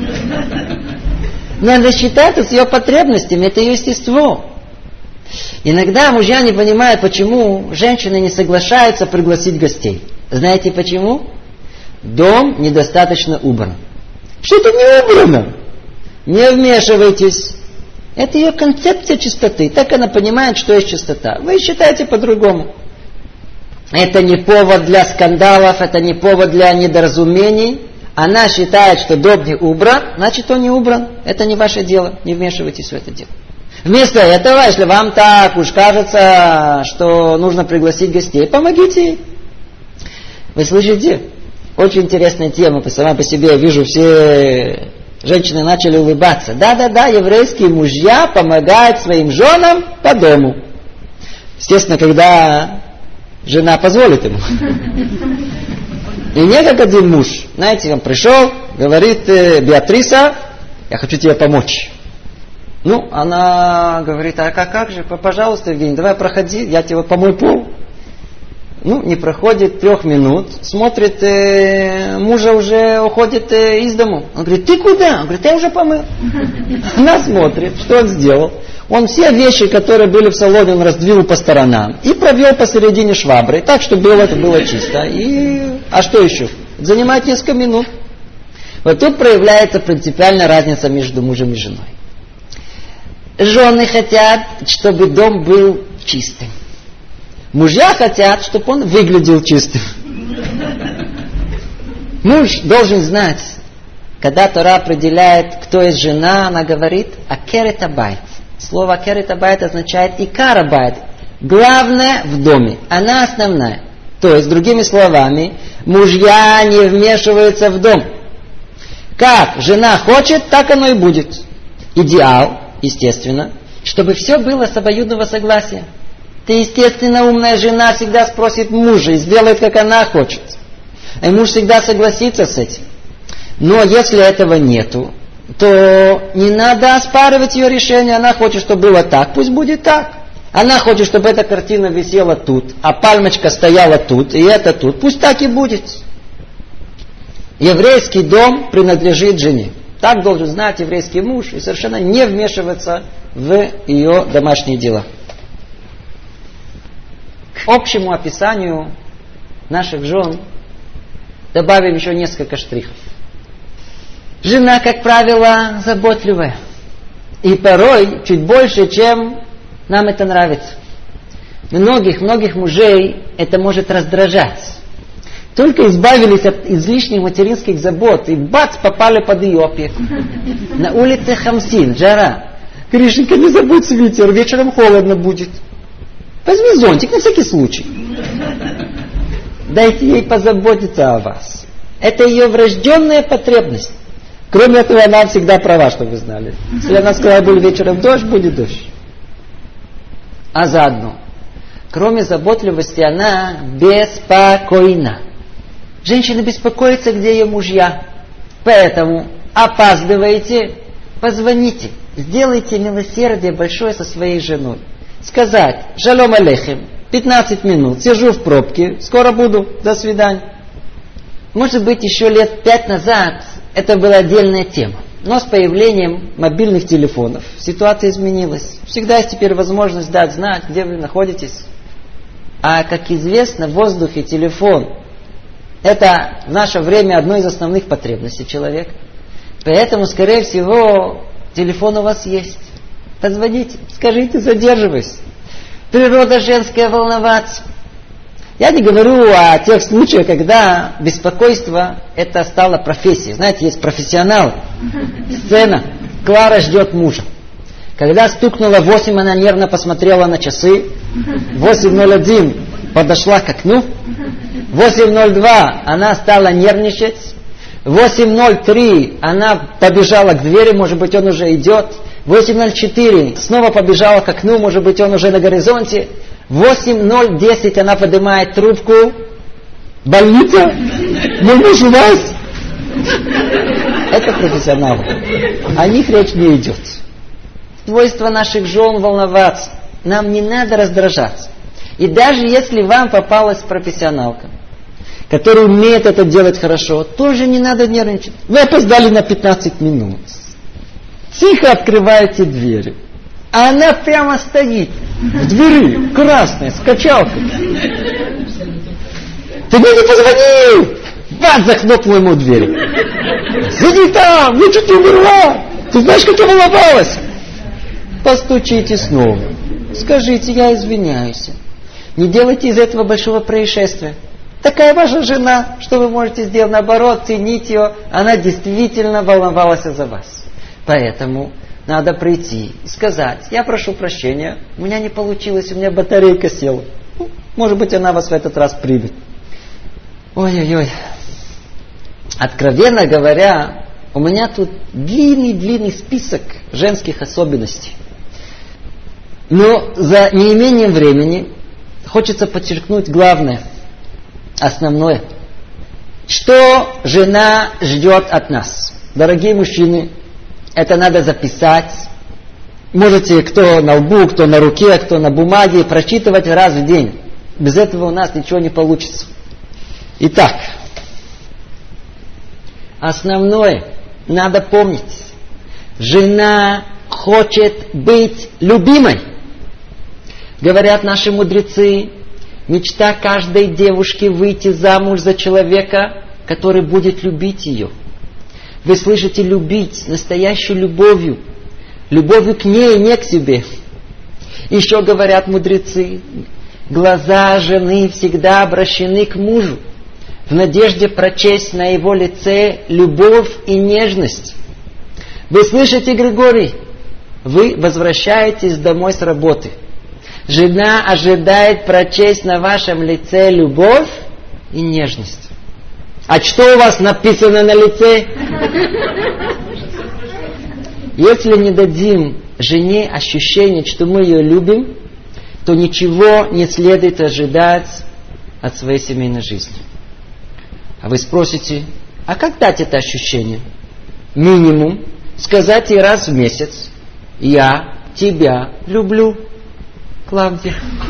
Надо считаться с ее потребностями, это ее естество. Иногда мужья не понимают, почему женщины не соглашаются пригласить гостей. Знаете почему? Дом недостаточно убран. Что-то не убрано. Не вмешивайтесь. Это ее концепция чистоты. Так она понимает, что есть чистота. Вы считаете по-другому. Это не повод для скандалов, это не повод для недоразумений. Она считает, что дом не убран, значит он не убран. Это не ваше дело, не вмешивайтесь в это дело. Вместо этого, если вам так уж кажется, что нужно пригласить гостей, помогите ей. Вы слышите? Очень интересная тема, сама по себе я вижу, все женщины начали улыбаться. Да-да-да, еврейские мужья помогают своим женам по дому. Естественно, когда жена позволит ему. И не как один муж. Знаете, он пришел, говорит: Беатриса, я хочу тебе помочь. Ну, она говорит: а как же, пожалуйста, Евгений, давай проходи, я тебе помою пол. Ну, не проходит 3 минут, смотрит, мужа уже уходит из дому. Он говорит: ты куда? Он говорит: я уже помыл. Она смотрит, что он сделал. Он все вещи, которые были в салоне, он раздвинул по сторонам и провел посередине швабры, так, чтобы это было чисто. А что еще? Занимает несколько минут. Вот тут проявляется принципиальная разница между мужем и женой. Жены хотят, чтобы дом был чистым. Мужья хотят, чтобы он выглядел чистым. Муж должен знать, когда Тора определяет, кто есть жена, она говорит «акерет абайт». Слово «акерет абайт» означает «икар абайт». Главное в доме, она основная. То есть, другими словами, мужья не вмешиваются в дом. Как жена хочет, так оно и будет. Идеал, естественно, чтобы все было с обоюдного согласия. Ты, естественно, умная жена всегда спросит мужа и сделает, как она хочет. И муж всегда согласится с этим. Но если этого нету, то не надо оспаривать ее решение. Она хочет, чтобы было так, пусть будет так. Она хочет, чтобы эта картина висела тут, а пальмочка стояла тут, и это тут. Пусть так и будет. Еврейский дом принадлежит жене. Так должен знать еврейский муж и совершенно не вмешиваться в ее домашние дела. К общему описанию наших жен добавим еще несколько штрихов. Жена, как правило, заботливая. И порой чуть больше, чем нам это нравится. Многих мужей это может раздражать. Только избавились от излишних материнских забот, и бац, попали под ее опеку. На улице Хамсин, жара. Гришенька, не забудь свитер, вечером холодно будет. Возьми зонтик на всякий случай. Дайте ей позаботиться о вас. Это ее врожденная потребность. Кроме этого, она всегда права, чтобы вы знали. Если она сказала, будет вечером дождь, будет дождь. А заодно, кроме заботливости, она беспокойна. Женщина беспокоится, где ее мужья. Поэтому опаздываете, позвоните. Сделайте милосердие большое со своей женой. Сказать: шалом алейхим, 15 минут, сижу в пробке, скоро буду, до свидания. Может быть, еще лет 5 назад это была отдельная тема. Но с появлением мобильных телефонов ситуация изменилась. Всегда есть теперь возможность дать знать, где вы находитесь. А, как известно, воздух и телефон – это в наше время одно из основных потребностей человека. Поэтому, скорее всего, телефон у вас есть. Позвоните, скажите, задерживаюсь. Природа женская волноваться. Я не говорю о тех случаях, когда беспокойство это стало профессией. Знаете, есть профессионалы. Сцена. Клара ждет мужа. Когда стукнуло 8, она нервно посмотрела на часы. 8:01 подошла к окну. 8:02 она стала нервничать. 8:03 она побежала к двери, может быть, он уже идет. 8:04 снова побежала к окну, может быть, он уже на горизонте. 8:10 она поднимает трубку. Больница? Мой муж у вас? Это профессионалы. О них речь не идет. Свойство наших жен волноваться. Нам не надо раздражаться. И даже если вам попалась профессионалка, которая умеет это делать хорошо, тоже не надо нервничать. Вы опоздали на 15 минут. Тихо открываете двери. А она прямо стоит в двери, красная, с качалкой. Ты мне не позвонил! Бац, захлопнул ему дверь. Сиди там, ну чуть не умерла. Ты знаешь, как я волновалась? Постучите снова. Скажите, я извиняюсь. Не делайте из этого большого происшествия. Такая ваша жена, что вы можете сделать? Наоборот, ценить ее. Она действительно волновалась за вас. Поэтому надо прийти и сказать: я прошу прощения, у меня не получилось, у меня батарейка села. Может быть, она вас в этот раз примет. Ой-ой-ой. Откровенно говоря, у меня тут длинный список женских особенностей. Но за неимением времени хочется подчеркнуть главное, основное. Что жена ждет от нас? Дорогие мужчины, это надо записать. Можете кто на лбу, кто на руке, кто на бумаге прочитывать раз в день. Без этого у нас ничего не получится. Итак, основное надо помнить. Жена хочет быть любимой. Говорят наши мудрецы, мечта каждой девушки выйти замуж за человека, который будет любить ее. Вы слышите, любить настоящей любовью. Любовью к ней, не к себе. Еще говорят мудрецы, глаза жены всегда обращены к мужу, в надежде прочесть на его лице любовь и нежность. Вы слышите, Григорий? Вы возвращаетесь домой с работы. Жена ожидает прочесть на вашем лице любовь и нежность. А что у вас написано на лице? Если не дадим жене ощущение, что мы ее любим, то ничего не следует ожидать от своей семейной жизни. А вы спросите, а как дать это ощущение? Минимум сказать ей раз в месяц: я тебя люблю, Клавдия.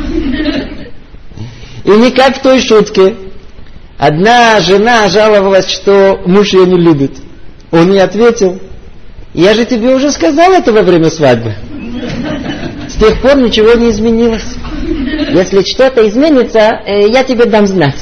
И не как в той шутке. Одна жена жаловалась, что муж ее не любит. Он ей ответил: я же тебе уже сказал это во время свадьбы. С тех пор ничего не изменилось. Если что-то изменится, я тебе дам знать.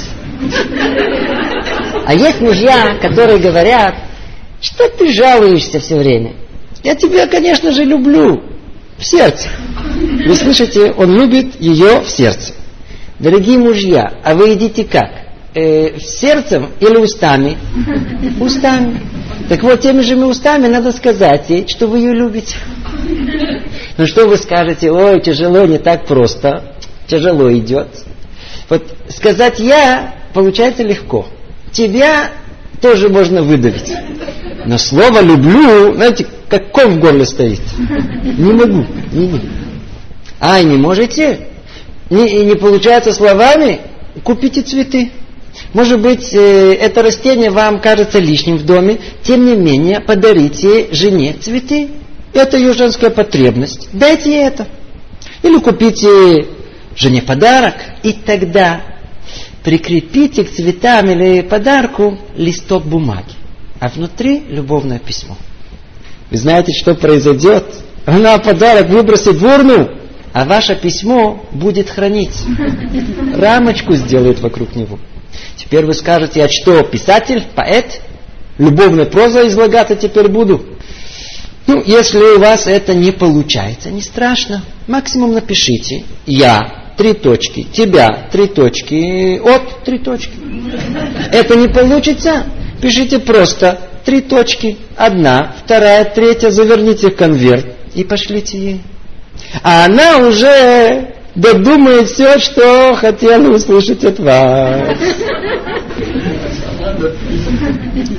А есть мужья, которые говорят: что ты жалуешься все время? Я тебя, конечно же, люблю. В сердце. Вы слышите, он любит ее в сердце. Дорогие мужья, а вы едите как? Сердцем или устами? Устами. Так вот, теми же устами надо сказать ей, что вы ее любите. Ну что вы скажете? Ой, тяжело, не так просто. Тяжело идет. Вот сказать «я» получается легко. Тебя тоже можно выдавить. Но слово «люблю», знаете, как ком в горле стоит. Не могу, не могу. Ай, не можете? Не получается словами? Купите цветы. Может быть, это растение вам кажется лишним в доме, тем не менее, подарите жене цветы. Это ее женская потребность. Дайте ей это. Или купите жене подарок, и тогда прикрепите к цветам или подарку листок бумаги, а внутри любовное письмо. Вы знаете, что произойдет? Она подарок выбросит в урну, а ваше письмо будет хранить. Рамочку сделает вокруг него. Теперь вы скажете: а что, писатель, поэт? Любовная проза излагать я теперь буду. Ну, если у вас это не получается, не страшно. Максимум напишите: я, 3 точки, тебя, 3 точки, от, 3 точки. Это не получится? Пишите просто 3 точки, 1, 2, 3, заверните в конверт и пошлите ей. А она уже додумает все, что хотела услышать от вас.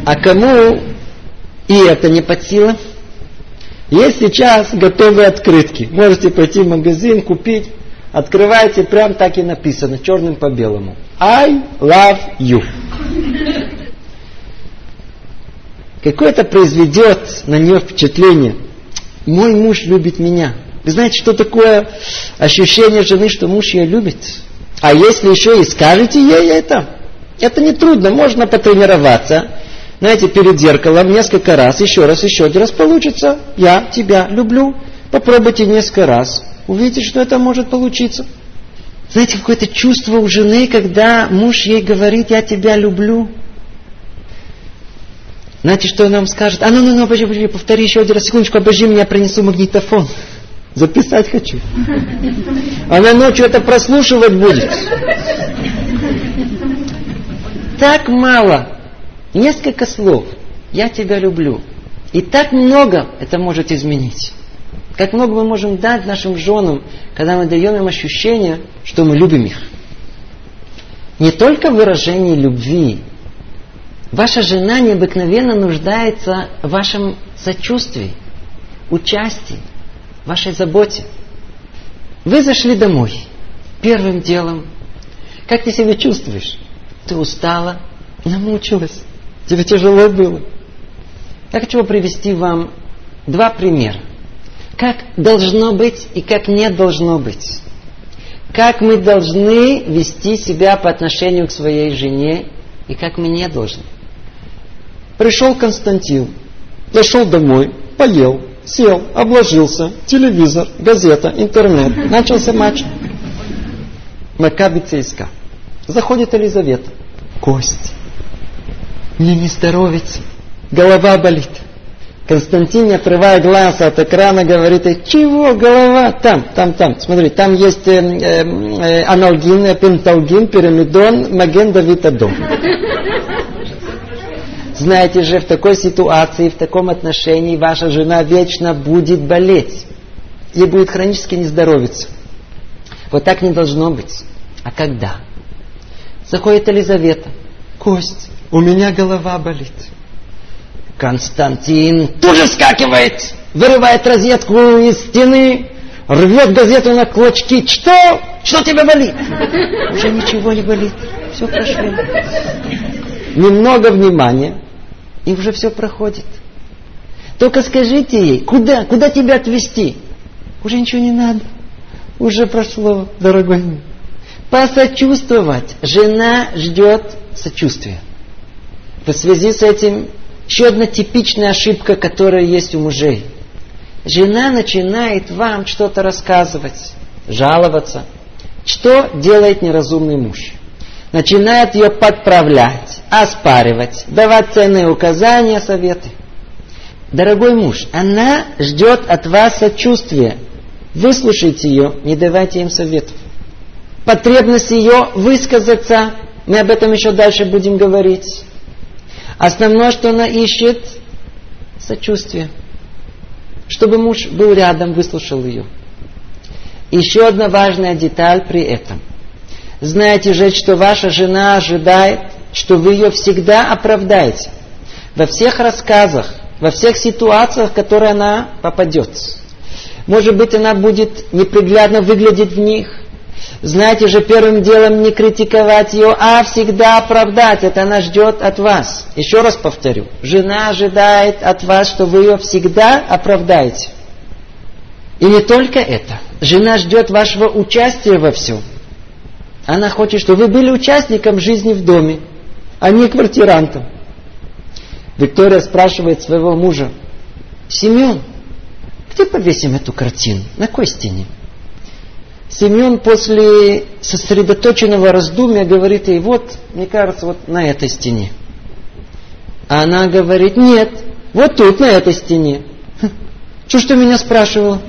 А кому и это не под силу? Есть сейчас готовые открытки. Можете пойти в магазин, купить. Открываете, прям так и написано, черным по белому. I love you. Какое это произведет на нее впечатление? Мой муж любит меня. Вы знаете, что такое ощущение жены, что муж ее любит? А если еще и скажете ей это не трудно, можно потренироваться. Знаете, перед зеркалом несколько раз, еще один раз получится. Я тебя люблю. Попробуйте несколько раз. Увидите, что это может получиться. Знаете, какое-то чувство у жены, когда муж ей говорит, я тебя люблю. Знаете, что она вам скажет? Подожди, повтори еще один раз, секундочку, обожди меня, принесу магнитофон. Записать хочу. Она ночью это прослушивать будет. Так мало. Несколько слов. Я тебя люблю. И так много это может изменить. Как много мы можем дать нашим женам, когда мы даем им ощущение, что мы любим их. Не только в выражении любви. Ваша жена необыкновенно нуждается в вашем сочувствии, участии, вашей заботе. Вы зашли домой. Первым делом. Как ты себя чувствуешь? Ты устала, намучилась. Тебе тяжело было. Я хочу привести вам 2 примера. Как должно быть и как не должно быть. Как мы должны вести себя по отношению к своей жене и как мы не должны. Пришел Константин, зашел домой, поел, сел, обложился, телевизор, газета, интернет. Начался матч. Макаби ЦСКА. Заходит Елизавета. Кость, мне не здоровится, голова болит. Константин, не отрывая глаз от экрана, говорит, чего голова? Там, смотри, там есть анальгин, пенталгин, пирамидон, магендавитадон. Знаете же, в такой ситуации, в таком отношении ваша жена вечно будет болеть. Ей будет хронически не здоровиться. Вот так не должно быть. А когда? Заходит Елизавета. Кость, у меня голова болит. Константин тут же вскакивает, вырывает розетку из стены, рвет газету на клочки. Что? Что тебе болит? Уже ничего не болит. Все прошло. Немного внимания, и уже все проходит. Только скажите ей, куда тебя отвезти? Уже ничего не надо. Уже прошло, дорогой мой. Посочувствовать. Жена ждет сочувствия. В связи с этим еще одна типичная ошибка, которая есть у мужей. Жена начинает вам что-то рассказывать, жаловаться. Что делает неразумный муж? Начинает ее подправлять, оспаривать, давать ценные указания, советы. Дорогой муж, она ждет от вас сочувствия. Выслушайте ее, не давайте им советов. Потребность ее высказаться, мы об этом еще дальше будем говорить. Основное, что она ищет, сочувствие. Чтобы муж был рядом, выслушал ее. Еще одна важная деталь при этом. Знаете же, что ваша жена ожидает, что вы ее всегда оправдаете. Во всех рассказах, во всех ситуациях, в которые она попадет. Может быть, она будет неприглядно выглядеть в них. Знаете же, первым делом не критиковать ее, а всегда оправдать. Это она ждет от вас. Еще раз повторю. Жена ожидает от вас, что вы ее всегда оправдаете. И не только это. Жена ждет вашего участия во всем. Она хочет, чтобы вы были участником жизни в доме, а не квартирантом. Виктория спрашивает своего мужа: Семен, где повесим эту картину? На какой стене? Семен после сосредоточенного раздумья говорит ей: вот, мне кажется, вот на этой стене. А она говорит: нет, вот тут, на этой стене. Чего ж ты меня спрашивал?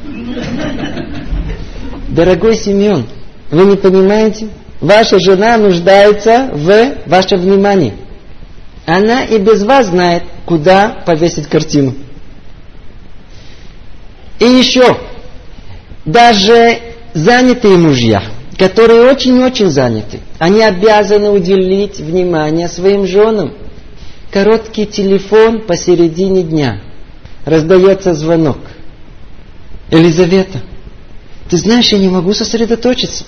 Дорогой Семен, вы не понимаете? Ваша жена нуждается в вашем внимании. Она и без вас знает, куда повесить картину. И еще, даже занятые мужья, которые очень-очень заняты, они обязаны уделить внимание своим женам. Короткий телефон посередине дня. Раздается звонок. Елизавета, ты знаешь, я не могу сосредоточиться.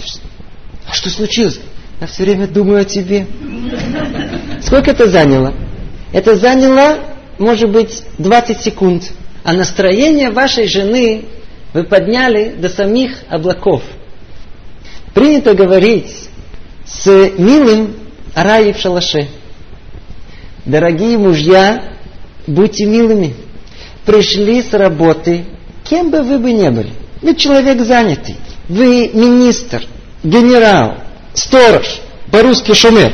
А что случилось? Я все время думаю о тебе. Сколько это заняло? Это заняло, может быть, 20 секунд. А настроение вашей жены вы подняли до самих облаков. Принято говорить с милым о рае в шалаше. Дорогие мужья, будьте милыми. Пришли с работы, кем бы вы ни были. Вы человек занятый. Вы министр, генерал, сторож, по-русски шумер.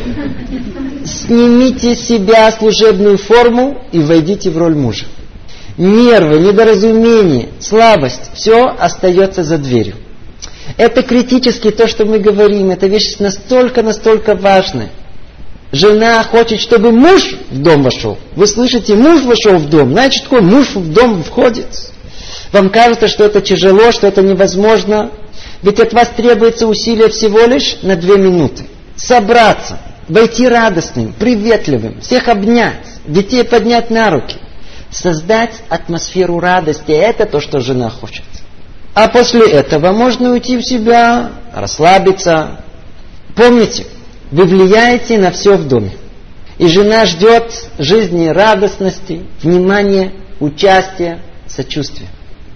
Снимите с себя служебную форму и войдите в роль мужа. Нервы, недоразумение, слабость, все остается за дверью. Это критически то, что мы говорим. Это вещь настолько важная. Жена хочет, чтобы муж в дом вошел. Вы слышите, муж вошел в дом. Значит, такой муж в дом входит. Вам кажется, что это тяжело, что это невозможно. Ведь от вас требуется усилие всего лишь на 2 минуты. Собраться, войти радостным, приветливым, всех обнять, детей поднять на руки. Создать атмосферу радости. Это то, что жена хочет. А после этого можно уйти в себя, расслабиться. Помните, вы влияете на все в доме. И жена ждет жизнерадостности, внимания, участия, сочувствия.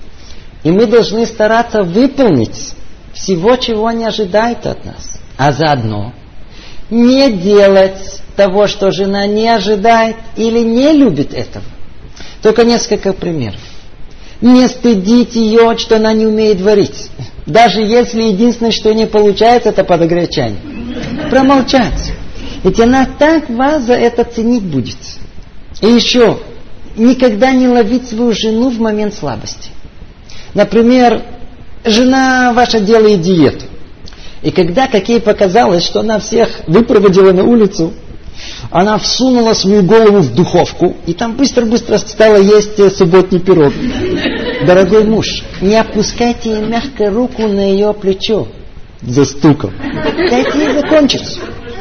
И мы должны стараться выполнить всего, чего они ожидают от нас. А заодно не делать того, что жена не ожидает или не любит этого. Только несколько примеров. Не стыдить ее, что она не умеет варить. Даже если единственное, что не получается, это подогреть чайник. Промолчать. Ведь она так вас за это ценить будет. И еще, никогда не ловить свою жену в момент слабости. Например, жена ваша делает диету. И когда, как ей показалось, что она всех выпроводила на улицу, она всунула свою голову в духовку и там быстро-быстро стала есть субботний пирог. Дорогой муж, не опускайте мягко руку на ее плечо. Застукал. Дайте ей закончить.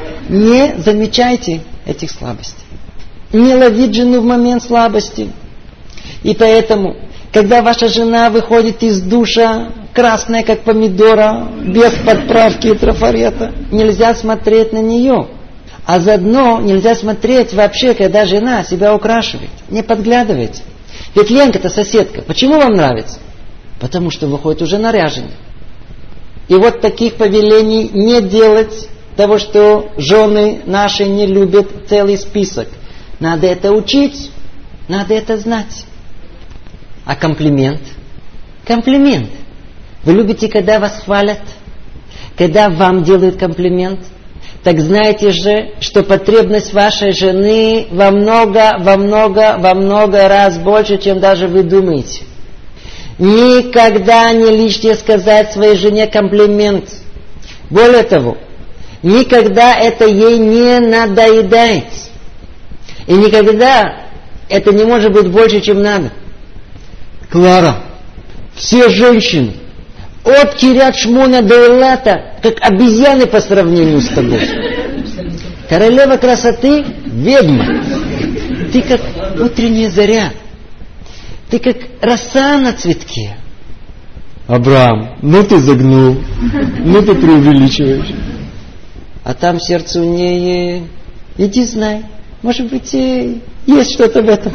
Не замечайте этих слабостей. Не ловить жену в момент слабости. И поэтому, когда ваша жена выходит из душа, красная как помидора, без подправки и трафарета, нельзя смотреть на нее. А заодно нельзя смотреть вообще, когда жена себя украшивает. Не подглядывайте. Ведь Ленка-то соседка. Почему вам нравится? Потому что выходит уже наряженной. И вот таких повелений не делать, того, что жены наши не любят, целый список. Надо это учить, надо это знать. А комплимент? Комплимент. Вы любите, когда вас хвалят? Когда вам делают комплимент? Так знаете же, что потребность вашей жены во много раз больше, чем даже вы думаете. Никогда не лишнее сказать своей жене комплимент. Более того, никогда это ей не надоедает. И никогда это не может быть больше, чем надо. Клара, все женщины от Кирьят-Шмона до Элата, как обезьяны по сравнению с тобой. Королева красоты — ведьма. Ты как утренняя заря. Ты как роса на цветке. Абрам, ну ты загнул. Ну ты преувеличиваешь. А там сердце у нее... Иди знай. Может быть, есть что-то в этом.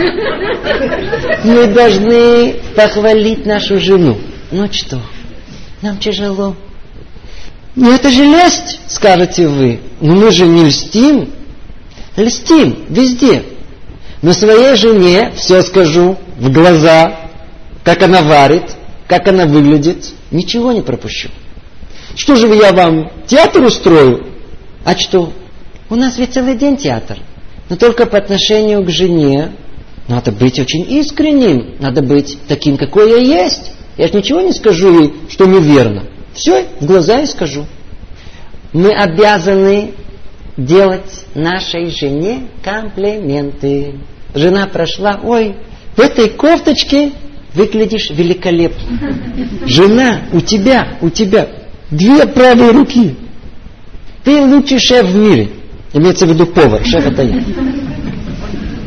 Мы должны похвалить нашу жену. Ну что, нам тяжело. Ну это же лесть, скажете вы. Но мы же не льстим. Льстим везде. Но своей жене все скажу в глаза, как она варит, как она выглядит. Ничего не пропущу. Что же я вам театр устрою? А что? У нас ведь целый день театр. Но только по отношению к жене надо быть очень искренним. Надо быть таким, какой я есть. Я же ничего не скажу ей, что неверно. Все, в глаза и скажу. Мы обязаны делать нашей жене комплименты. Жена прошла, ой, в этой кофточке выглядишь великолепно. Жена, у тебя 2 правые руки. Ты лучший шеф в мире. Имеется в виду повар, шеф это я.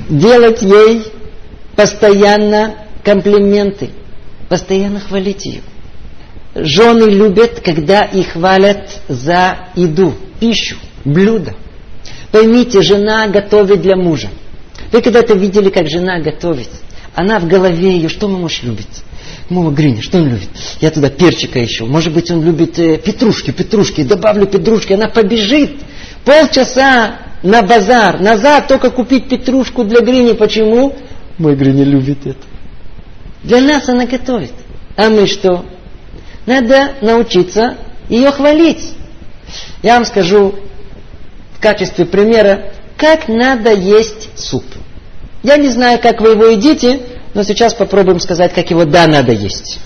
делать ей постоянно комплименты, постоянно хвалить ее. Жены любят, когда их хвалят за еду, пищу, блюдо. Поймите, жена готовит для мужа. Вы когда-то видели, как жена готовит? Она в голове ее, что мой муж любит? Мама Гриня, что он любит? Я туда перчика ищу. Может быть, он любит петрушки. Добавлю петрушки. Она побежит полчаса на базар. Назад только купить петрушку для Грини. Почему? Мой Гриня любит это. Для нас она готовит. А мы что? Надо научиться ее хвалить. Я вам скажу в качестве примера, как надо есть суп. Я не знаю, как вы его едите, но сейчас попробуем сказать, как его надо есть.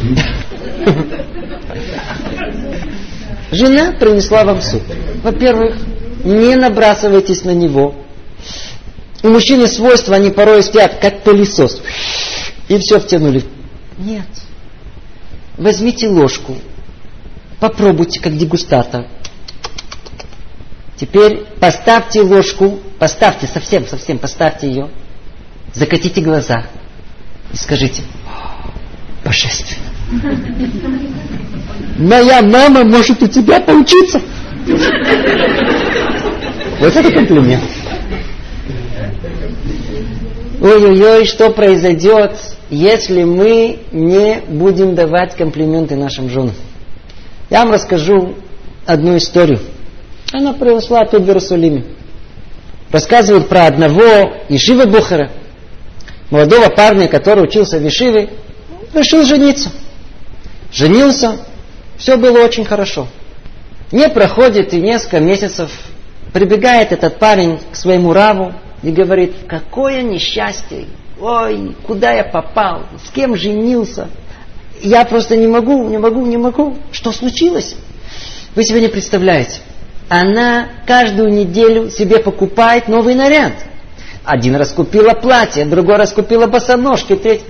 Жена принесла вам суп. Во-первых, не набрасывайтесь на него. У мужчины свойства, они порой спят, как пылесос. И все втянули. Нет. Возьмите ложку. Попробуйте, как дегустатор. Теперь поставьте ложку. Поставьте, совсем поставьте ее. Закатите глаза. И скажите: божественно. Моя мама может у тебя поучиться. Вот это комплимент. Ой-ой-ой, что произойдет, если мы не будем давать комплименты нашим женам? Я вам расскажу одну историю. Она произошла тут в Иерусалиме. Рассказывают про одного Ешива Бухара, молодого парня, который учился в Ешиве, решил жениться. Женился, все было очень хорошо. Не проходит и несколько месяцев, прибегает этот парень к своему раву и говорит: какое несчастье, ой, куда я попал, с кем женился, я просто не могу. Что случилось? Вы себе не представляете. Она каждую неделю себе покупает новый наряд. Один раз купила платье, другой раз купила босоножки, третий.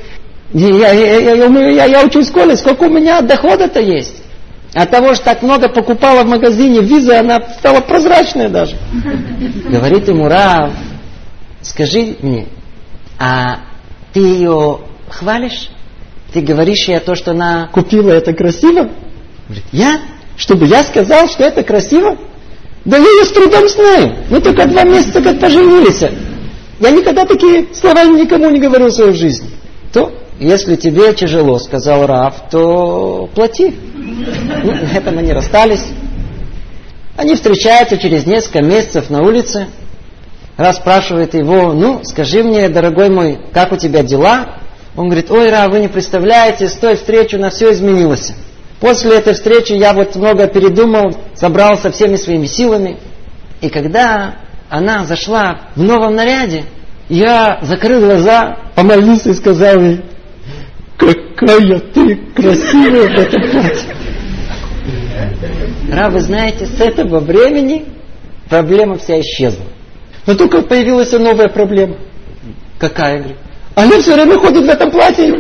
Я учусь в школе, сколько у меня дохода-то есть. От того, что так много покупала в магазине визы, она стала прозрачная даже. Говорит ему рав: скажи мне, а ты ее хвалишь? Ты говоришь ей то, что она купила, это красиво? Говорит: я? Чтобы я сказал, что это красиво? Да я ее с трудом знаю. Мы только 2 месяца как поженились. Я никогда такие слова никому не говорил в своей жизни. То, если тебе тяжело, сказал рав, то плати. Ну, на этом они расстались. Они встречаются через несколько месяцев на улице. Рав спрашивает его: ну, скажи мне, дорогой мой, как у тебя дела? Он говорит: ой, рав, вы не представляете, с той встречи у нас все изменилось. После этой встречи я много передумал, собрался всеми своими силами. И когда она зашла в новом наряде, я закрыл глаза, помолился и сказал ей: какая ты красивая в этом платье. Рав, вы знаете, с этого времени проблема вся исчезла. Но только появилась новая проблема. Какая? Говорю: она все время ходит в этом платье.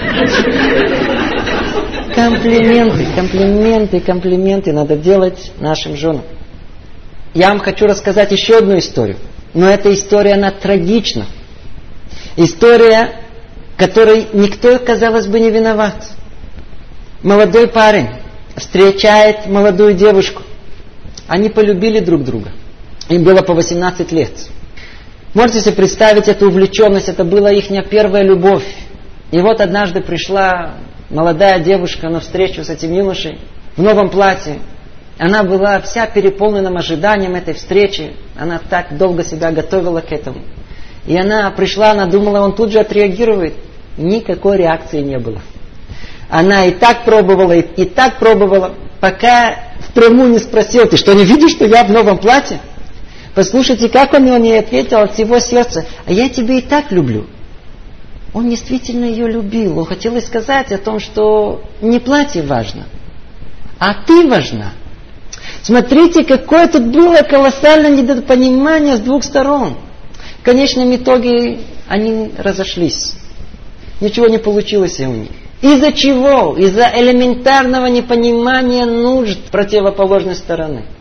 Комплименты надо делать нашим женам. Я вам хочу рассказать еще одну историю. Но эта история, она трагична. История, которой никто, казалось бы, не виноват. Молодой парень встречает молодую девушку. Они полюбили друг друга. Им было по 18 лет. Можете себе представить эту увлеченность, это была их первая любовь. И вот однажды пришла молодая девушка на встречу с этим юношей в новом платье. Она была вся переполнена ожиданием этой встречи. Она так долго себя готовила к этому. И она пришла, она думала, он тут же отреагирует. Никакой реакции не было. Она и так пробовала, и так пробовала, пока впрямую не спросил: ты что, не видишь, что я в новом платье? Послушайте, как он ей ответил от всего сердца: а я тебя и так люблю. Он действительно ее любил. Он хотел ей сказать о том, что не платье важно, а ты важна. Смотрите, какое тут было колоссальное недопонимание с 2 сторон. В конечном итоге они разошлись. Ничего не получилось у них. Из-за чего? Из-за элементарного непонимания нужд противоположной стороны.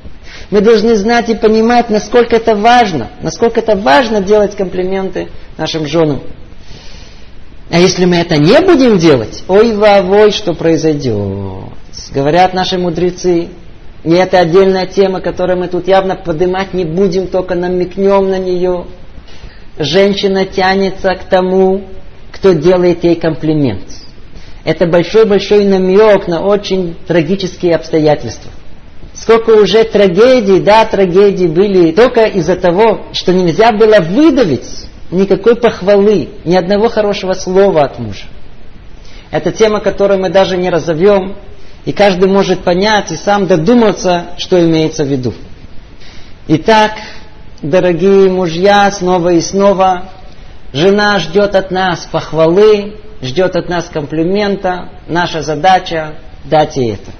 Мы должны знать и понимать, насколько это важно делать комплименты нашим женам. А если мы это не будем делать, ой-ва-вой, что произойдет? Говорят наши мудрецы, и это отдельная тема, которую мы тут явно поднимать не будем, только намекнем на нее. Женщина тянется к тому, кто делает ей комплимент. Это большой-большой намек на очень трагические обстоятельства. Сколько уже трагедий были только из-за того, что нельзя было выдавить никакой похвалы, ни одного хорошего слова от мужа. Это тема, которую мы даже не разовьем, и каждый может понять и сам додуматься, что имеется в виду. Итак, дорогие мужья, снова и снова, жена ждет от нас похвалы, ждет от нас комплимента, наша задача дать ей это.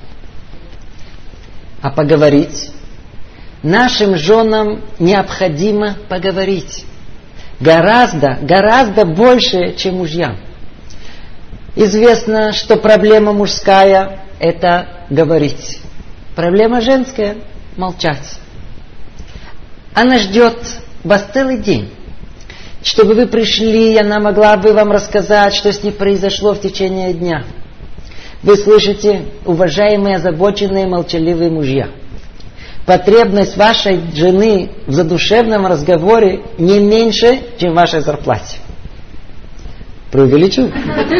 А поговорить? Нашим женам необходимо поговорить. Гораздо больше, чем мужьям. Известно, что проблема мужская – это говорить. Проблема женская – молчать. Она ждет вас целый день, чтобы вы пришли, и она могла бы вам рассказать, что с ней произошло в течение дня. Вы слышите, уважаемые, озабоченные, молчаливые мужья, потребность вашей жены в задушевном разговоре не меньше, чем в вашей зарплате. Преувеличу?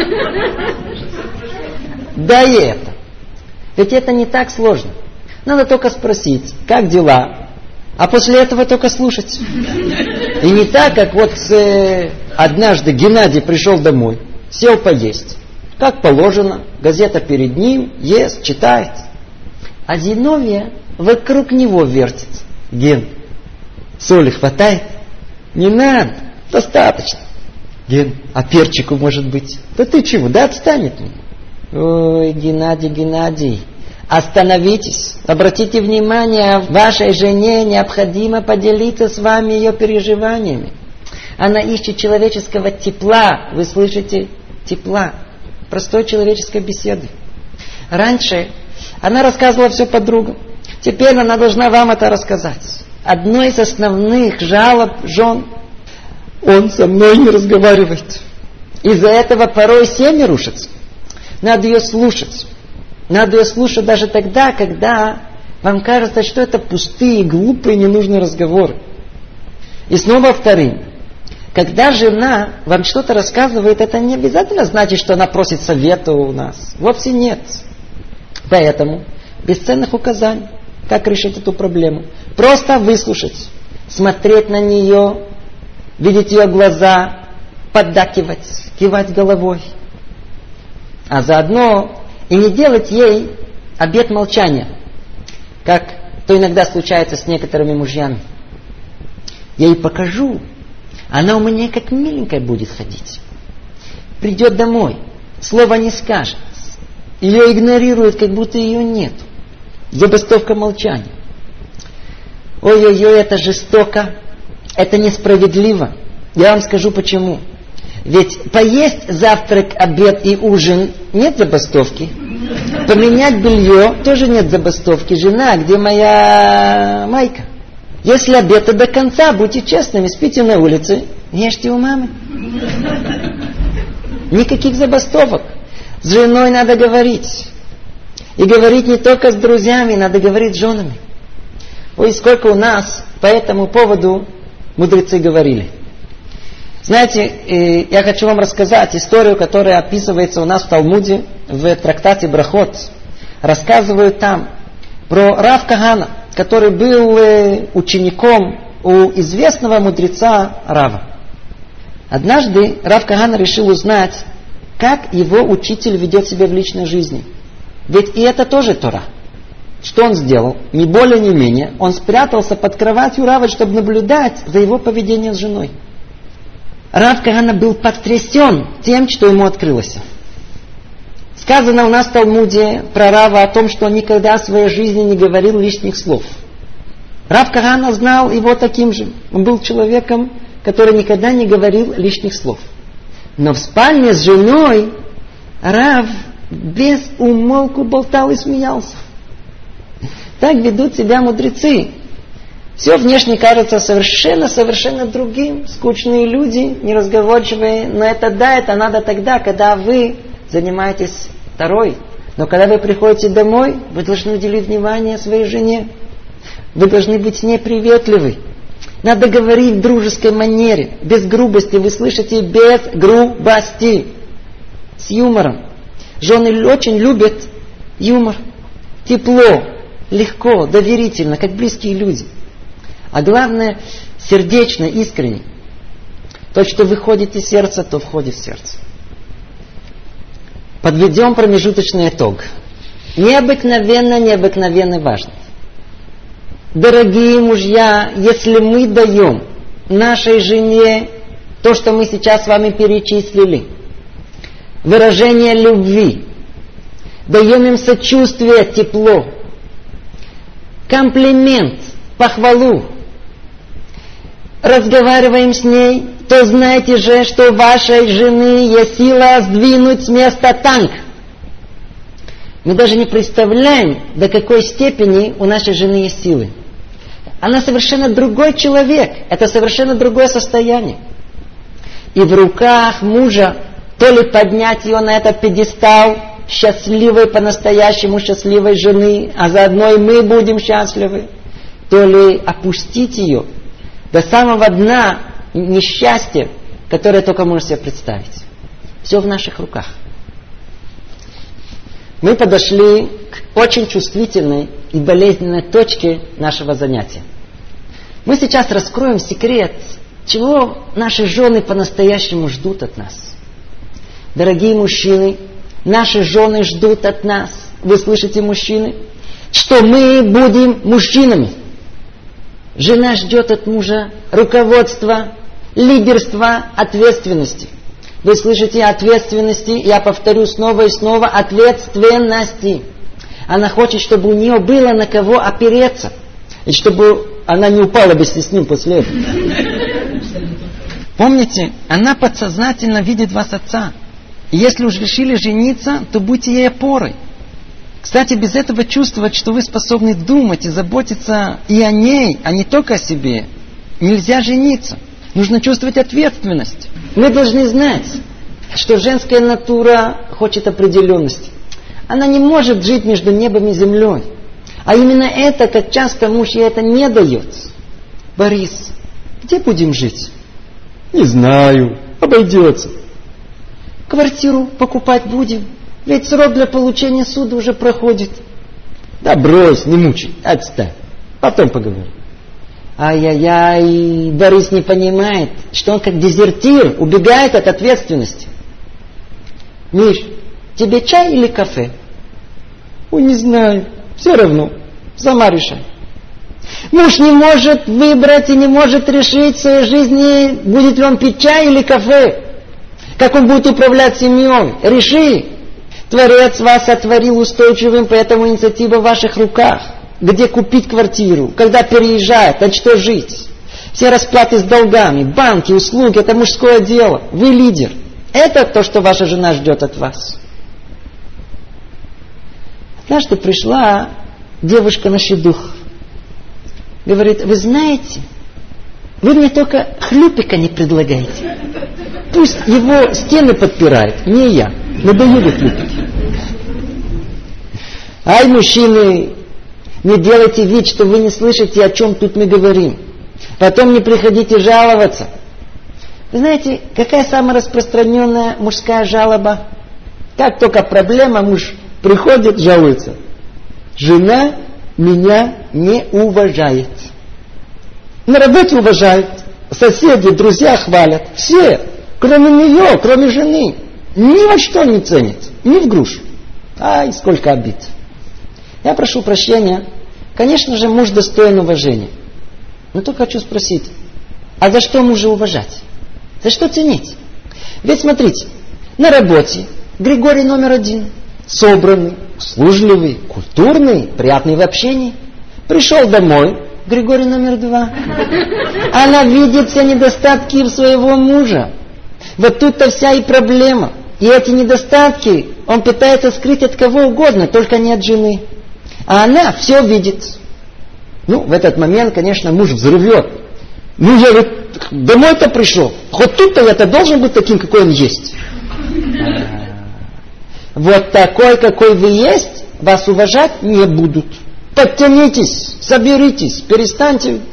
Да и это. Ведь это не так сложно. Надо только спросить, как дела, а после этого только слушать. И не так, как вот однажды Геннадий пришел домой, сел поесть. Как положено, газета перед ним, ест, читает. А Зиновья вокруг него вертится. Ген, соли хватает? Не надо, достаточно. Ген, а перчику может быть? Да ты чего, да отстань от меня. Ой, Геннадий, остановитесь, обратите внимание, вашей жене необходимо поделиться с вами ее переживаниями. Она ищет человеческого тепла, вы слышите? Тепла. Простой человеческой беседы. Раньше она рассказывала все подругам. Теперь она должна вам это рассказать. Одно из основных жалоб жен: он со мной не разговаривает. Из-за этого порой семьи рушатся. Надо ее слушать. Надо ее слушать даже тогда, когда вам кажется, что это пустые, глупые, ненужные разговоры. И снова повторим. Когда жена вам что-то рассказывает, это не обязательно значит, что она просит совета у нас. Вовсе нет. Поэтому бесценных указаний, как решить эту проблему. Просто выслушать, смотреть на нее, видеть ее глаза, поддакивать, кивать головой. А заодно и не делать ей обет молчания, как то иногда случается с некоторыми мужьями. Я ей покажу, она у меня как миленькая будет ходить. Придет домой, слова не скажет. Ее игнорируют, как будто ее нет. Забастовка молчания. Ой-ой-ой, это жестоко, это несправедливо. Я вам скажу почему. Ведь поесть завтрак, обед и ужин нет забастовки. Поменять белье тоже нет забастовки. Жена, где моя майка? Если обед, то до конца, будьте честными, спите на улице, ешьте у мамы. Никаких забастовок. С женой надо говорить. И говорить не только с друзьями, надо говорить с женами. Ой, сколько у нас по этому поводу мудрецы говорили. Знаете, я хочу вам рассказать историю, которая описывается у нас в Талмуде, в трактате Брахот. Рассказывают там про Рав Кагана, который был учеником у известного мудреца Рава. Однажды Рав Кагана решил узнать, как его учитель ведет себя в личной жизни. Ведь и это тоже Тора. Что он сделал? Ни более, ни менее. Он спрятался под кроватью Рава, чтобы наблюдать за его поведением с женой. Рав Кагана был потрясен тем, что ему открылось. Сказано у нас в Талмуде про Рава о том, что он никогда в своей жизни не говорил лишних слов. Рав Кагана знал его таким же. Он был человеком, который никогда не говорил лишних слов. Но в спальне с женой Рав без умолку болтал и смеялся. Так ведут себя мудрецы, Все внешне кажется совершенно другим. Скучные люди, неразговорчивые. Но это надо тогда, когда вы занимаетесь второй. Но когда вы приходите домой, вы должны уделить внимание своей жене. Вы должны быть с ней приветливы. Надо говорить в дружеской манере, без грубости. Вы слышите, без грубости. С юмором. Жены очень любят юмор. Тепло, легко, доверительно, как близкие люди. А главное, сердечно, искренне. То, что выходит из сердца, то входит в сердце. Подведем промежуточный итог. Необыкновенно важно. Дорогие мужья, если мы даем нашей жене то, что мы сейчас с вами перечислили, выражение любви, даем им сочувствие, тепло, комплимент, похвалу, разговариваем с ней, то знайте же, что у вашей жены есть сила сдвинуть с места танк. Мы даже не представляем, до какой степени у нашей жены есть силы. Она совершенно другой человек, это совершенно другое состояние. И в руках мужа то ли поднять ее на этот пьедестал счастливой, по-настоящему счастливой жены, а заодно и мы будем счастливы, то ли опустить ее до самого дна несчастья, которое только можно себе представить. Все в наших руках. Мы подошли к очень чувствительной и болезненной точке нашего занятия. Мы сейчас раскроем секрет, чего наши жены по-настоящему ждут от нас. Дорогие мужчины, наши жены ждут от нас, вы слышите, мужчины, что мы будем мужчинами. Жена ждет от мужа руководства, лидерства, ответственности. Вы слышите, ответственности, я повторю снова и снова, ответственности. Она хочет, чтобы у нее было на кого опереться. И чтобы она не упала вместе с ним после этого. Помните, она подсознательно видит вас отца. И если уж решили жениться, то будьте ей опорой. Кстати, без этого чувствовать, что вы способны думать и заботиться и о ней, а не только о себе, нельзя жениться. Нужно чувствовать ответственность. Мы должны знать, что женская натура хочет определенности. Она не может жить между небом и землей. А именно это, как часто муж ей это не дает. Борис, где будем жить? Не знаю, обойдется. Квартиру покупать будем? Ведь срок для получения суда уже проходит. Да брось, не мучай, отстань. Потом поговорим. Ай-яй-яй, Борис не понимает, что он как дезертир убегает от ответственности. Миш, тебе чай или кафе? Ой, не знаю, все равно, сама решай. Муж не может выбрать и не может решить в своей жизни, будет ли он пить чай или кафе. Как он будет управлять семьей? Реши. Творец вас сотворил устойчивым, поэтому инициатива в ваших руках. Где купить квартиру, когда переезжать, на что жить. Все расплаты с долгами, банки, услуги, это мужское дело. Вы лидер. Это то, что ваша жена ждет от вас. Однажды пришла девушка на шидух. Говорит, вы знаете, вы мне только хлюпика не предлагаете. Пусть его стены подпирает, не я. Надоели хлюпики. Ай, мужчины, не делайте вид, что вы не слышите, о чем тут мы говорим. Потом не приходите жаловаться. Вы знаете, какая самая распространенная мужская жалоба? Как только проблема, муж приходит, жалуется. Жена меня не уважает. На работе уважают. Соседи, друзья хвалят. Все, кроме нее, кроме жены. Ни во что не ценит. Ни в грушу. Ай, сколько обид. Я прошу прощения. Конечно же, муж достоин уважения. Но только хочу спросить, а за что мужа уважать? За что ценить? Ведь смотрите, на работе Григорий номер 1. Собранный, услужливый, культурный, приятный в общении. Пришел домой, Григорий номер 2. Она видит все недостатки своего мужа. Вот тут-то вся и проблема. И эти недостатки он пытается скрыть от кого угодно, только не от жены. А она все видит. Ну, в этот момент, конечно, муж взрывет. Ну, я вот домой-то пришел. Хоть тут-то я-то должен быть таким, какой он есть. Вот такой, какой вы есть, вас уважать не будут. Подтянитесь, соберитесь, перестаньте.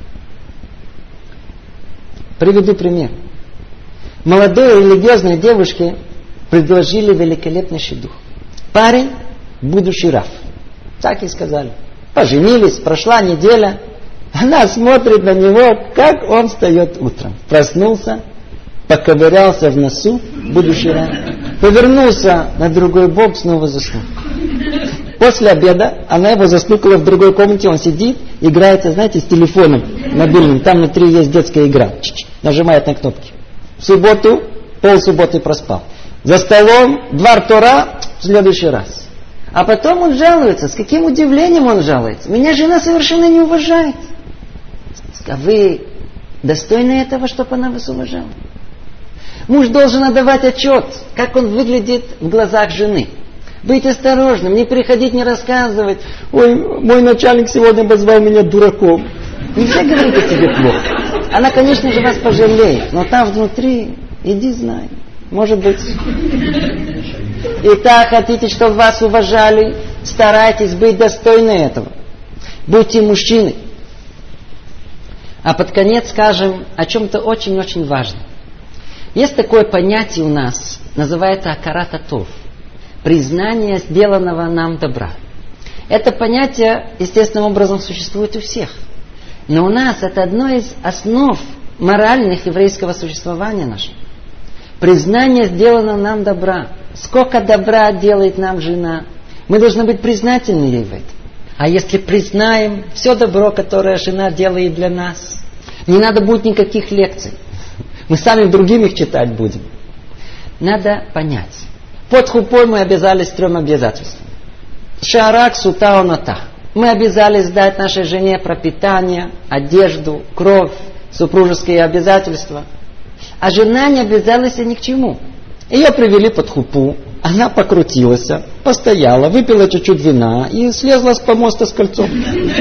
Приведу пример. Молодой религиозной девушке предложили великолепный шидух. Парень, будущий Рав. Так и сказали. Поженились, прошла неделя. Она смотрит на него, как он встает утром. Проснулся, поковырялся в носу, будущий Рав. Повернулся на другой бок, снова заснул. После обеда она его застукала в другой комнате, он сидит, играется, знаете, с телефоном мобильным. Там внутри есть детская игра. Нажимает на кнопки. В субботу, полсубботы проспал. За столом, двор Тора, в следующий раз. А потом он жалуется. С каким удивлением он жалуется? Меня жена совершенно не уважает. А вы достойны этого, чтобы она вас уважала? Муж должен отдавать отчет, как он выглядит в глазах жены. Быть осторожным, не приходить, не рассказывать. Ой, мой начальник сегодня обозвал меня дураком. Нельзя говорить о тебе плохо. Она, конечно же, вас пожалеет, но там внутри, иди знай. Может быть. Итак, хотите, чтобы вас уважали, старайтесь быть достойны этого. Будьте мужчиной. А под конец скажем о чем-то очень-очень важном. Есть такое понятие у нас, называется акарат атов. Признание сделанного нам добра. Это понятие естественным образом существует у всех. Но у нас это одно из основ моральных еврейского существования нашего. Признание сделанного нам добра. Сколько добра делает нам жена. Мы должны быть признательны ей в этом. А если признаем все добро, которое жена делает для нас, не надо будет никаких лекций. Мы сами другим их читать будем. Надо понять. Под хупой мы обязались 3 обязательствам. Шаарак, сута, оната. Мы обязались дать нашей жене пропитание, одежду, кровь, супружеские обязательства. А жена не обязалась ни к чему. Ее привели под хупу. Она покрутилась, постояла, выпила чуть-чуть вина и слезла с помоста с кольцом.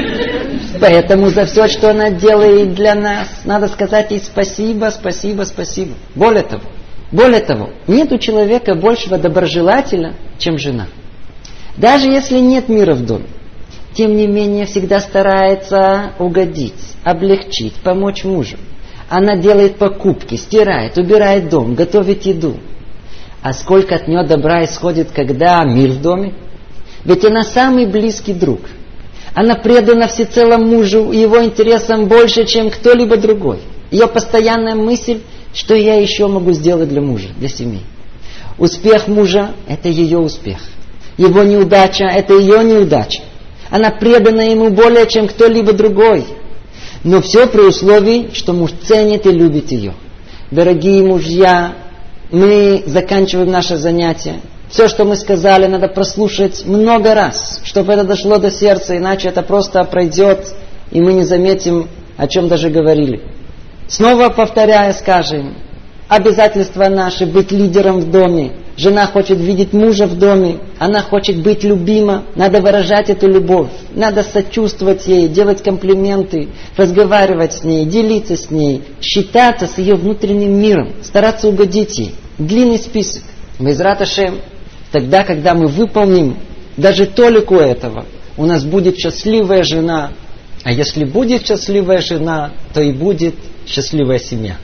Поэтому за все, что она делает для нас, надо сказать ей спасибо, спасибо, спасибо. Более того, нет у человека большего доброжелателя, чем жена. Даже если нет мира в доме, тем не менее всегда старается угодить, облегчить, помочь мужу. Она делает покупки, стирает, убирает дом, готовит еду. А сколько от нее добра исходит, когда мир в доме? Ведь она самый близкий друг. Она предана всецело мужу и его интересам больше, чем кто-либо другой. Ее постоянная мысль, что я еще могу сделать для мужа, для семьи. Успех мужа – это ее успех. Его неудача – это ее неудача. Она предана ему более, чем кто-либо другой. Но все при условии, что муж ценит и любит ее. Дорогие мужья, мы заканчиваем наше занятие. Все, что мы сказали, надо прослушать много раз, чтобы это дошло до сердца, иначе это просто пройдет, и мы не заметим, о чем даже говорили. Снова повторяя, скажем, обязательства наши быть лидером в доме. Жена хочет видеть мужа в доме, она хочет быть любима, надо выражать эту любовь, надо сочувствовать ей, делать комплименты, разговаривать с ней, делиться с ней, считаться с ее внутренним миром, стараться угодить ей. Длинный список. Бе'эзрат Ашем, тогда, когда мы выполним даже толику этого, у нас будет счастливая жена. А если будет счастливая жена, то и будет счастливая семья.